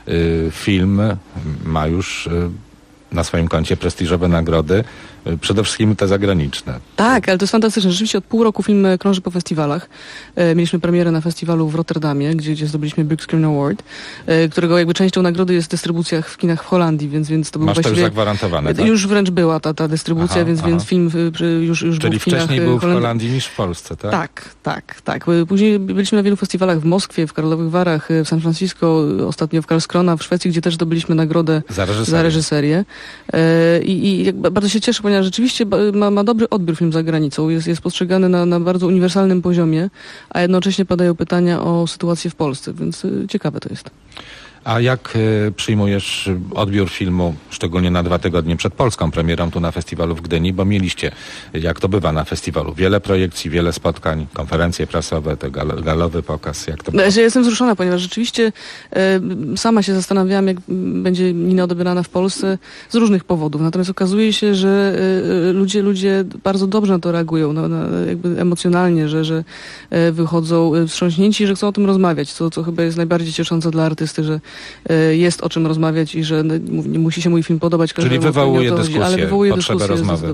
Speaker 4: film ma już na swoim koncie prestiżowe nagrody, przede wszystkim te zagraniczne.
Speaker 8: Tak, ale to jest fantastyczne. Rzeczywiście od pół roku film krąży po festiwalach. Mieliśmy premierę na festiwalu w Rotterdamie, gdzie zdobyliśmy Big Screen Award, którego jakby częścią nagrody jest dystrybucja w kinach w Holandii, więc to był
Speaker 4: Masz
Speaker 8: właściwie...
Speaker 4: to już zagwarantowane, tak?
Speaker 8: Już wręcz była ta dystrybucja, więc film już
Speaker 4: Czyli
Speaker 8: był w kinach.
Speaker 4: wcześniej był w Holandii niż w Polsce, tak?
Speaker 8: Tak. Później byliśmy na wielu festiwalach w Moskwie, w Karlowych Warach, w San Francisco, ostatnio w Karlskrona, w Szwecji, gdzie też zdobyliśmy nagrodę za reżyserię. I bardzo się cieszę, ponieważ ponieważ rzeczywiście ma dobry odbiór film za granicą. Jest postrzegany na bardzo uniwersalnym poziomie, a jednocześnie padają pytania o sytuację w Polsce, więc ciekawe to jest.
Speaker 4: A jak przyjmujesz odbiór filmu, szczególnie na 2 tygodnie przed polską premierą tu na festiwalu w Gdyni, bo mieliście, jak to bywa na festiwalu, wiele projekcji, wiele spotkań, konferencje prasowe, te galowy pokaz, jak to było?
Speaker 8: Ja jestem wzruszona, ponieważ rzeczywiście sama się zastanawiałam, jak będzie Nina odebrana w Polsce z różnych powodów. Natomiast okazuje się, że ludzie bardzo dobrze na to reagują, jakby emocjonalnie, że wychodzą wstrząśnięci, że chcą o tym rozmawiać, co chyba jest najbardziej cieszące dla artysty, że jest o czym rozmawiać i że nie musi się mój film podobać każdemu.
Speaker 4: Czyli wywołuje dyskusję,
Speaker 8: ale wywołuje
Speaker 4: potrzebę rozmowy.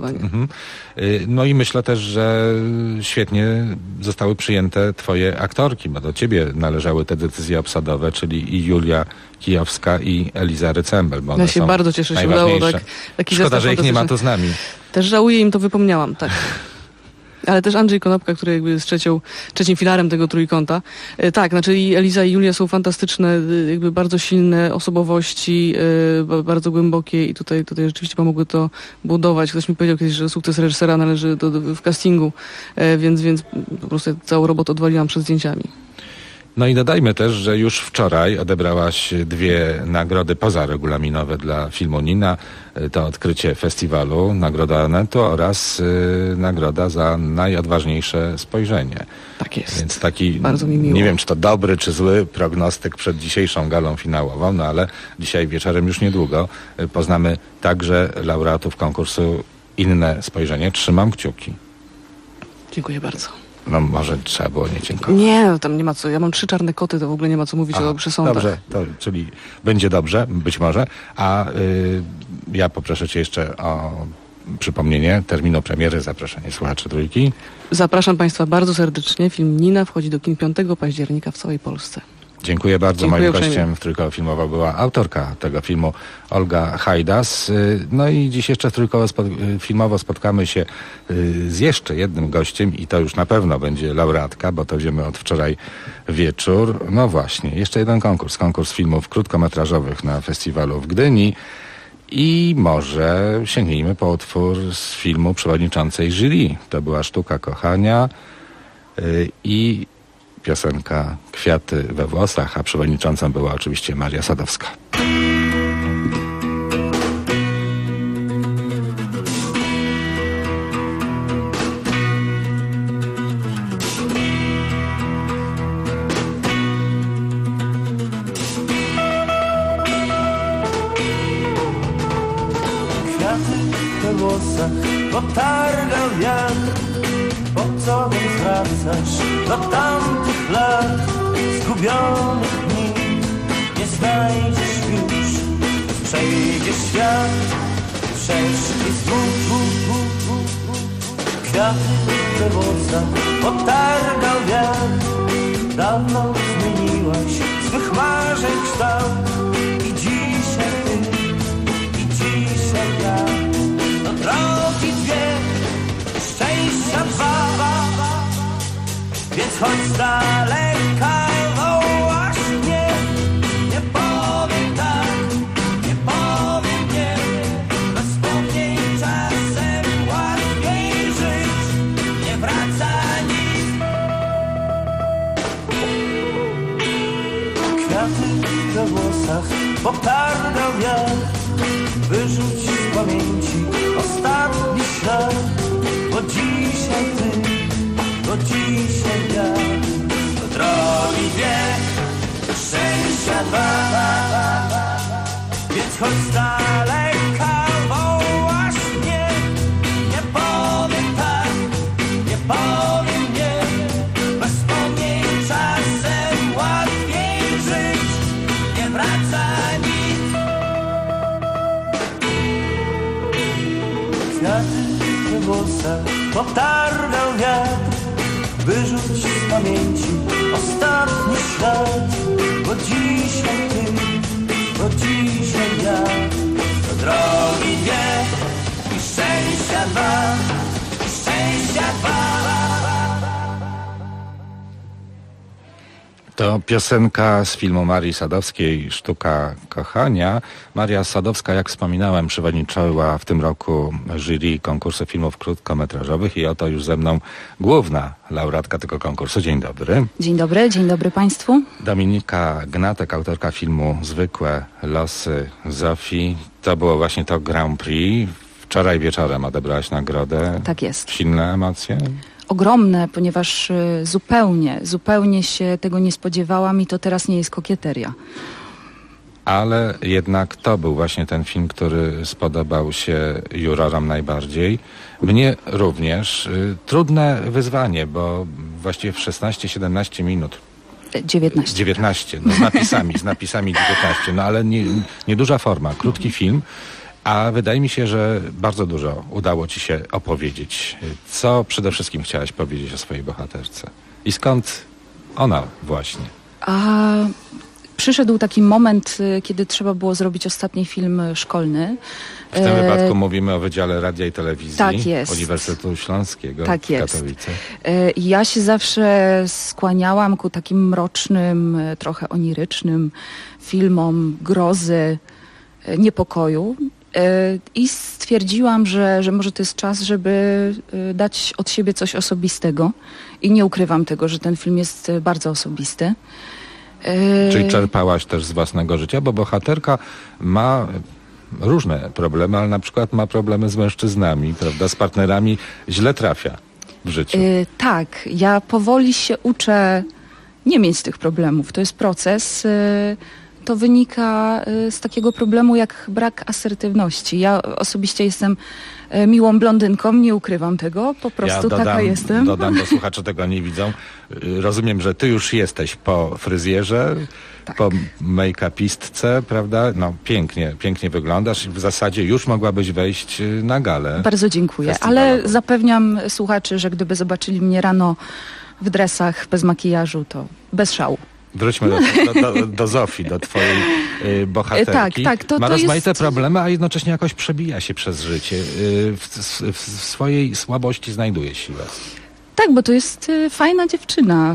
Speaker 4: No i myślę też, że świetnie zostały przyjęte twoje aktorki, bo do ciebie należały te decyzje obsadowe, czyli i Julia Kijowska i Eliza Rycembel. Bo
Speaker 8: ja się bardzo cieszę, że się udało taki
Speaker 4: Szkoda, że ich nie ma tu z nami.
Speaker 8: Też żałuję, im to wypomniałam, tak. Ale też Andrzej Konopka, który jakby jest trzecim filarem tego trójkąta. Tak, znaczy i Eliza i Julia są fantastyczne, jakby bardzo silne osobowości, bardzo głębokie i tutaj rzeczywiście pomogły to budować. Ktoś mi powiedział kiedyś, że sukces reżysera należy w castingu, więc po prostu całą robotę odwaliłam przed zdjęciami.
Speaker 4: No i dodajmy też, że już wczoraj odebrałaś 2 nagrody pozaregulaminowe dla filmu Nina. To odkrycie festiwalu, nagroda Onetu oraz nagroda za najodważniejsze spojrzenie.
Speaker 8: Tak jest.
Speaker 4: Więc taki,
Speaker 8: bardzo mi miło.
Speaker 4: Nie wiem, czy to dobry, czy zły prognostyk przed dzisiejszą galą finałową, no ale dzisiaj wieczorem już niedługo poznamy także laureatów konkursu Inne Spojrzenie. Trzymam kciuki.
Speaker 8: Dziękuję bardzo.
Speaker 4: No może trzeba było nie dziękować.
Speaker 8: Nie, no tam nie ma co. Ja mam 3 czarne koty, to w ogóle nie ma co mówić o przesądach.
Speaker 4: Dobrze, czyli będzie dobrze, być może. A ja poproszę cię jeszcze o przypomnienie terminu premiery, zaproszenie słuchaczy Trójki.
Speaker 8: Zapraszam państwa bardzo serdecznie. Film Nina wchodzi do kin 5 października w całej Polsce.
Speaker 4: Dziękuję bardzo.
Speaker 8: Dziękuję
Speaker 4: Moim gościem w Trójkowo Filmowo była autorka tego filmu Olga Hajdas. No i dziś jeszcze w Trójkowo Filmowo spotkamy się z jeszcze jednym gościem i to już na pewno będzie laureatka, bo to wiemy od wczoraj wieczór. No właśnie, jeszcze jeden konkurs filmów krótkometrażowych na festiwalu w Gdyni i może sięgnijmy po utwór z filmu przewodniczącej jury. To była Sztuka kochania i piosenka Kwiaty we włosach, a przewodniczącą była oczywiście Maria Sadowska.
Speaker 5: Kwiaty we włosach potargał wiatr. Po co więc wracasz do tamtych lat? Zgubionych dni nie znajdziesz już. Przejdzie świat, przeszli znów. Kwiaty we włosach potargał wiatr. Dawno zmieniłaś swych marzeń kształt. I dzisiaj ty, i dzisiaj ja. Do drogi 2, szczęścia 2. Więc chodź z daleka, wołasz mnie. Nie powiem tak, nie powiem nie. Bez wspomnień czasem łatwiej żyć. Nie wraca nic. Kwiaty we włosach potargał wiatr. Wyrzuć z pamięci ostatni ślad. Bo dzisiaj ty, bo dzisiaj ja. Do drogi 2, szczęścia 2. Więc chodź z daleka, wołasz mnie. Nie powiem tak, nie powiem nie. Bez wspomnień czasem łatwiej żyć. Nie wraca nic. Kwiaty we włosach potargał wiatr. Wyrzuć z pamięci ostatni ślad. Bo dzisiaj ty, bo dzisiaj ja. Do drogi 2 i szczęścia 2, i szczęścia 2.
Speaker 4: To piosenka z filmu Marii Sadowskiej, Sztuka kochania. Maria Sadowska, jak wspominałem, przewodniczyła w tym roku jury konkursu filmów krótkometrażowych i oto już ze mną główna laureatka tego konkursu. Dzień dobry.
Speaker 9: Dzień dobry Państwu.
Speaker 4: Dominika Gnatek, autorka filmu Zwykłe losy Zofii. To było właśnie to Grand Prix. Wczoraj wieczorem odebrałaś nagrodę.
Speaker 9: Tak jest.
Speaker 4: Silne emocje?
Speaker 9: Ogromne, ponieważ zupełnie się tego nie spodziewałam i to teraz nie jest kokieteria.
Speaker 4: Ale jednak to był właśnie ten film, który spodobał się jurorom najbardziej. Mnie również. Trudne wyzwanie, bo właściwie w 16-17 minut. 19. No z napisami 19. No ale nieduża forma, krótki film. A wydaje mi się, że bardzo dużo udało ci się opowiedzieć. Co przede wszystkim chciałaś powiedzieć o swojej bohaterce? I skąd ona właśnie?
Speaker 9: Przyszedł taki moment, kiedy trzeba było zrobić ostatni film szkolny.
Speaker 4: W tym wypadku mówimy o Wydziale Radia i Telewizji.
Speaker 9: Tak jest.
Speaker 4: Uniwersytetu Śląskiego
Speaker 9: tak
Speaker 4: w
Speaker 9: jest.
Speaker 4: Katowicach.
Speaker 9: Ja się zawsze skłaniałam ku takim mrocznym, trochę onirycznym filmom grozy, niepokoju. I stwierdziłam, że może to jest czas, żeby dać od siebie coś osobistego. I nie ukrywam tego, że ten film jest bardzo osobisty.
Speaker 4: Czyli czerpałaś też z własnego życia, bo bohaterka ma różne problemy, ale na przykład ma problemy z mężczyznami, prawda? Z partnerami źle trafia w życiu.
Speaker 9: Tak, ja powoli się uczę nie mieć tych problemów. To jest proces. To wynika z takiego problemu jak brak asertywności. Ja osobiście jestem miłą blondynką, nie ukrywam tego, po prostu taka jestem.
Speaker 4: Dodam, bo słuchacze tego nie widzą. Rozumiem, że ty już jesteś po fryzjerze, tak. Po make-upistce, prawda? No pięknie wyglądasz. W zasadzie już mogłabyś wejść na galę.
Speaker 9: Bardzo dziękuję, ale zapewniam słuchaczy, że gdyby zobaczyli mnie rano w dresach, bez makijażu, to bez szału.
Speaker 4: Wróćmy do Zofii, do twojej bohaterki.
Speaker 9: Tak,
Speaker 4: ma rozmaite problemy, a jednocześnie jakoś przebija się przez życie. W swojej słabości znajduje siłę.
Speaker 9: Tak, bo to jest fajna dziewczyna.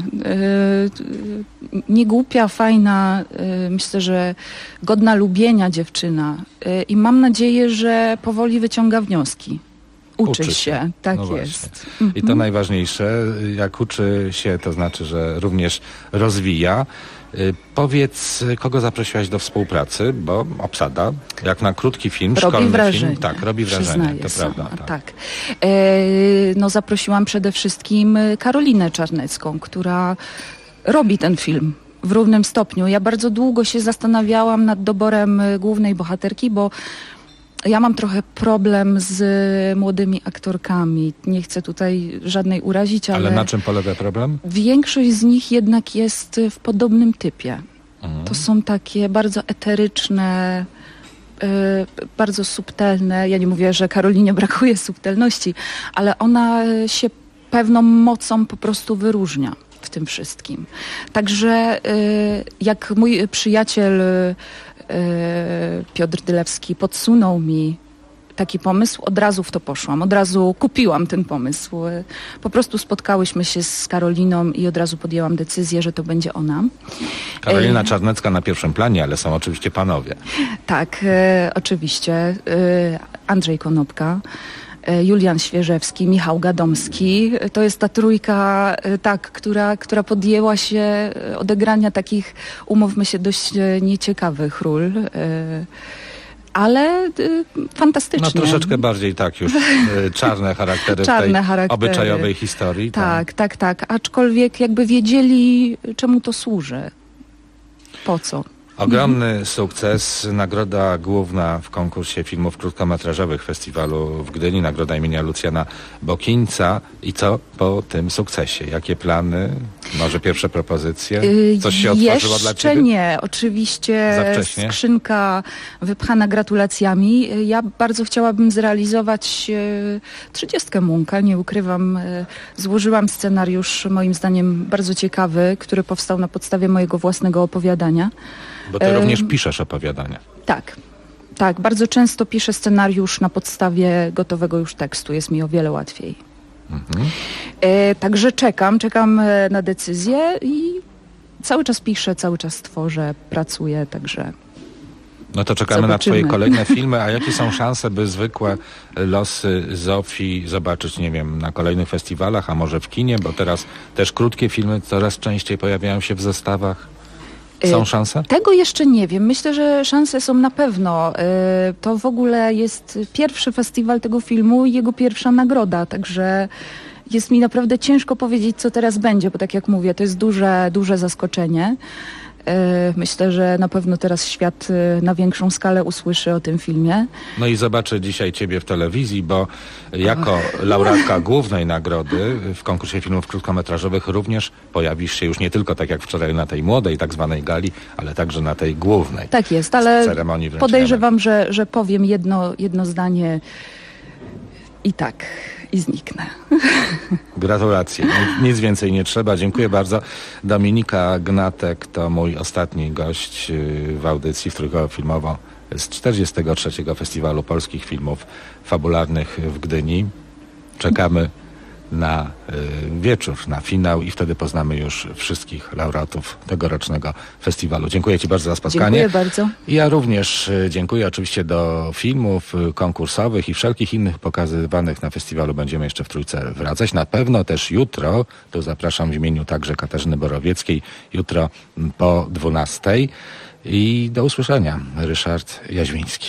Speaker 9: Niegłupia, fajna, myślę, że godna lubienia dziewczyna. I mam nadzieję, że powoli wyciąga wnioski. Uczy się, tak no jest.
Speaker 4: I to najważniejsze, jak uczy się, to znaczy, że również rozwija. Powiedz, kogo zaprosiłaś do współpracy, bo obsada, jak na krótki film, szkolny
Speaker 9: wrażenie.
Speaker 4: Film, tak, robi wrażenie, to
Speaker 9: sama,
Speaker 4: prawda.
Speaker 9: Tak. No zaprosiłam przede wszystkim Karolinę Czarnecką, która robi ten film w równym stopniu. Ja bardzo długo się zastanawiałam nad doborem głównej bohaterki, bo ja mam trochę problem z młodymi aktorkami. Nie chcę tutaj żadnej urazić, ale...
Speaker 4: Ale na czym polega problem?
Speaker 9: Większość z nich jednak jest w podobnym typie. To są takie bardzo eteryczne, bardzo subtelne. Ja nie mówię, że Karolinie brakuje subtelności, ale ona się pewną mocą po prostu wyróżnia w tym wszystkim. Także jak mój przyjaciel Piotr Dylewski podsunął mi taki pomysł, od razu w to poszłam, od razu kupiłam ten pomysł. Po prostu spotkałyśmy się z Karoliną i od razu podjęłam decyzję, że to będzie ona.
Speaker 4: Karolina Czarnecka na pierwszym planie, ale są oczywiście panowie.
Speaker 9: Tak, oczywiście. Andrzej Konopka, Julian Świeżewski, Michał Gadomski. To jest ta trójka, tak, która podjęła się odegrania takich, umówmy się, dość nieciekawych ról. Ale fantastycznie.
Speaker 4: No troszeczkę bardziej tak już czarne charaktery w tej obyczajowej historii.
Speaker 9: Tak. Aczkolwiek jakby wiedzieli, czemu to służy. Po co.
Speaker 4: Ogromny sukces, nagroda główna w konkursie filmów krótkometrażowych festiwalu w Gdyni, nagroda imienia Lucjana Bokińca. I co po tym sukcesie? Jakie plany? Może pierwsze propozycje? Coś się otworzyło dla ciebie?
Speaker 9: Jeszcze nie. Oczywiście skrzynka wypchana gratulacjami. Ja bardzo chciałabym zrealizować 30 Munka, nie ukrywam. Złożyłam scenariusz, moim zdaniem bardzo ciekawy, który powstał na podstawie mojego własnego opowiadania.
Speaker 4: Bo ty również piszesz opowiadania.
Speaker 9: Tak, bardzo często piszę scenariusz na podstawie gotowego już tekstu. Jest mi o wiele łatwiej. Także czekam na decyzję i cały czas piszę, cały czas tworzę, pracuję, także...
Speaker 4: No to czekamy na twoje kolejne filmy, a jakie są szanse, by zwykłe losy Zofii zobaczyć, nie wiem, na kolejnych festiwalach, a może w kinie, bo teraz też krótkie filmy coraz częściej pojawiają się w zestawach. Są szanse?
Speaker 9: Tego jeszcze nie wiem. Myślę, że szanse są na pewno. To w ogóle jest pierwszy festiwal tego filmu i jego pierwsza nagroda, także jest mi naprawdę ciężko powiedzieć, co teraz będzie, bo tak jak mówię, to jest duże zaskoczenie. Myślę, że na pewno teraz świat na większą skalę usłyszy o tym filmie.
Speaker 4: No i zobaczę dzisiaj ciebie w telewizji, bo jako laureatka głównej nagrody w konkursie filmów krótkometrażowych również pojawisz się już nie tylko tak jak wczoraj na tej młodej tak zwanej gali, ale także na tej głównej.
Speaker 9: Tak jest, ale
Speaker 4: ceremonii
Speaker 9: podejrzewam, że powiem jedno zdanie i zniknę.
Speaker 4: Gratulacje. Nic więcej nie trzeba. Dziękuję bardzo. Dominika Gnatek to mój ostatni gość w audycji w Trójkoło Filmowo z 43. Festiwalu Polskich Filmów Fabularnych w Gdyni. Czekamy na wieczór, na finał i wtedy poznamy już wszystkich laureatów tegorocznego festiwalu. Dziękuję ci bardzo za spotkanie.
Speaker 9: Dziękuję bardzo.
Speaker 4: Ja również dziękuję. Oczywiście do filmów konkursowych i wszelkich innych pokazywanych na festiwalu będziemy jeszcze w Trójce wracać. Na pewno też jutro, tu zapraszam w imieniu także Katarzyny Borowieckiej, jutro po 12:00 i do usłyszenia. Ryszard Jaźwiński.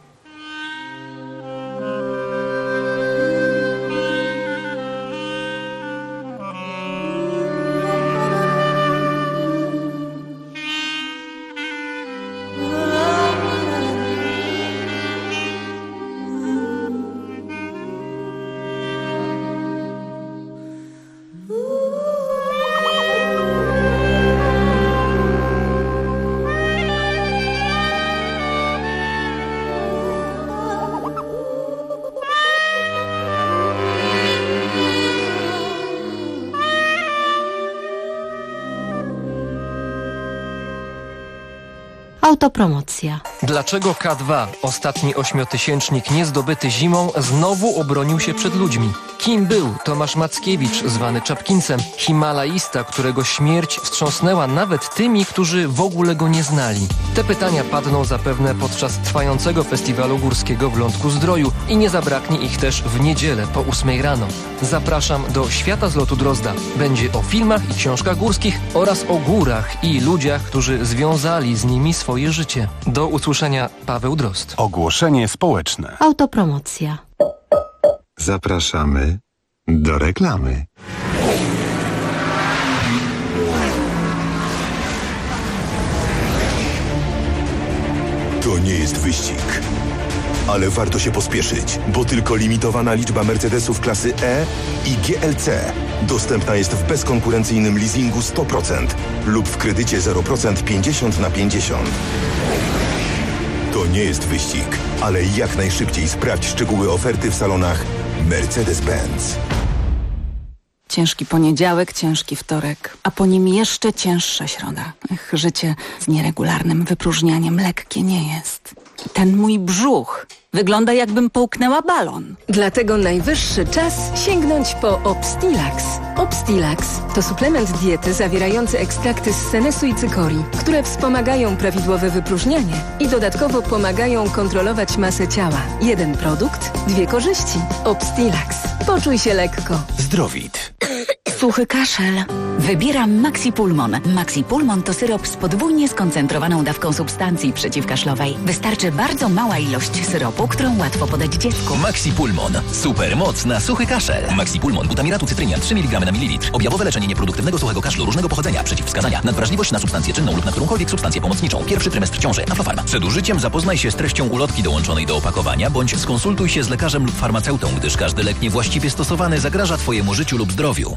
Speaker 12: Autopromocja.
Speaker 13: Dlaczego K2, ostatni 8-tysięcznik niezdobyty zimą, znowu obronił się przed ludźmi? Kim był Tomasz Mackiewicz, zwany Czapkincem, himalaista, którego śmierć wstrząsnęła nawet tymi, którzy w ogóle go nie znali? Te pytania padną zapewne podczas trwającego festiwalu górskiego w Lądku-Zdroju i nie zabraknie ich też w niedzielę po 8:00 rano. Zapraszam do Świata z lotu Drozda. Będzie o filmach i książkach górskich oraz o górach i ludziach, którzy związali z nimi swoje życie. Do usłyszenia, Paweł Drozd.
Speaker 2: Ogłoszenie społeczne.
Speaker 12: Autopromocja.
Speaker 2: Zapraszamy do reklamy.
Speaker 14: To nie jest wyścig, ale warto się pospieszyć, bo tylko limitowana liczba Mercedesów klasy E i GLC dostępna jest w bezkonkurencyjnym leasingu 100% lub w kredycie 0% 50/50. To nie jest wyścig, ale jak najszybciej sprawdź szczegóły oferty w salonach Mercedes-Benz.
Speaker 22: Ciężki poniedziałek, ciężki wtorek, a po nim jeszcze cięższa środa. Życie z nieregularnym wypróżnianiem lekkie nie jest. Ten mój brzuch wygląda, jakbym połknęła balon.
Speaker 25: Dlatego najwyższy czas sięgnąć po Obstilax. Obstilax to suplement diety zawierający ekstrakty z senesu i cykorii, które wspomagają prawidłowe wypróżnianie i dodatkowo pomagają kontrolować masę ciała. Jeden produkt, dwie korzyści. Obstilax. Poczuj się lekko.
Speaker 15: Zdrowit.
Speaker 21: Suchy kaszel. Wybieram Maxipulmon. Maxipulmon to syrop z podwójnie skoncentrowaną dawką substancji przeciwkaszlowej. Wystarczy bardzo mała ilość syropu, którą łatwo podać dziecku.
Speaker 15: Maxipulmon. Super moc na suchy kaszel. Maxipulmon. Butamiratu cytrynia 3 mg na mililitr. Objawowe leczenie nieproduktywnego suchego kaszlu różnego pochodzenia. Przeciwwskazania. Nadwrażliwość na substancję czynną lub na którąkolwiek substancję pomocniczą. Pierwszy trymestr ciąży. Aflofarma. Przed użyciem zapoznaj się z treścią ulotki dołączonej do opakowania, bądź skonsultuj się z lekarzem lub farmaceutą, gdyż każdy lek niewłaściwie stosowany zagraża Twojemu życiu lub zdrowiu.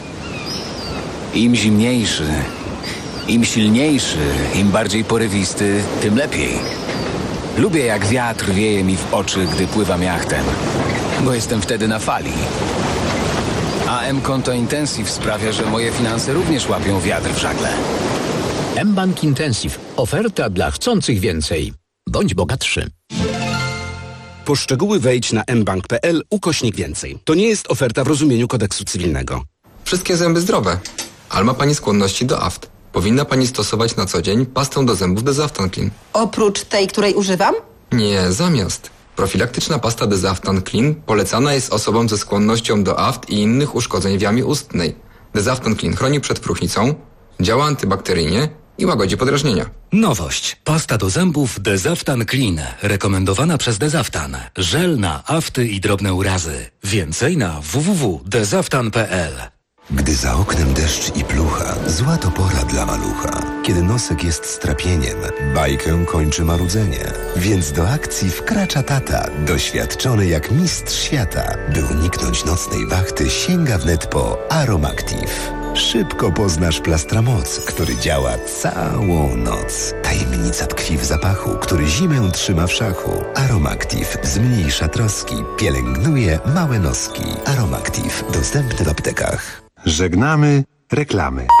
Speaker 26: Im zimniejszy, im silniejszy, im bardziej porywisty, tym lepiej. Lubię, jak wiatr wieje mi w oczy, gdy pływam jachtem, bo jestem wtedy na fali. A M-Konto Intensive sprawia, że moje finanse również łapią wiatr w żagle.
Speaker 27: M-Bank Intensive. Oferta dla chcących więcej. Bądź bogatszy.
Speaker 28: Po szczegóły wejdź na mbank.pl/więcej. To nie jest oferta w rozumieniu kodeksu cywilnego.
Speaker 29: Wszystkie zęby zdrowe, ale ma pani skłonności do aft.
Speaker 1: Powinna pani stosować na co dzień pastę do zębów Desaftan Clean.
Speaker 7: Oprócz tej, której używam?
Speaker 1: Nie, zamiast. Profilaktyczna pasta Desaftan Clean polecana jest osobom ze skłonnością do aft i innych uszkodzeń w jamie ustnej. Desaftan Clean chroni przed próchnicą, działa antybakteryjnie i łagodzi podrażnienia.
Speaker 10: Nowość. Pasta do zębów Desaftan Clean. Rekomendowana przez Desaftan. Żel na afty i drobne urazy. Więcej na www.desaftan.pl.
Speaker 16: Gdy za oknem deszcz i plucha, zła to pora dla malucha. Kiedy nosek jest strapieniem, bajkę kończy marudzenie. Więc do akcji wkracza tata, doświadczony jak mistrz świata. By uniknąć nocnej wachty, sięga wnet po Aromactive. Szybko poznasz Plastramoc, który działa całą noc. Tajemnica tkwi w zapachu, który zimę trzyma w szachu. Aromactive zmniejsza troski, pielęgnuje małe noski. Aromactive dostępny w aptekach.
Speaker 2: Żegnamy reklamy.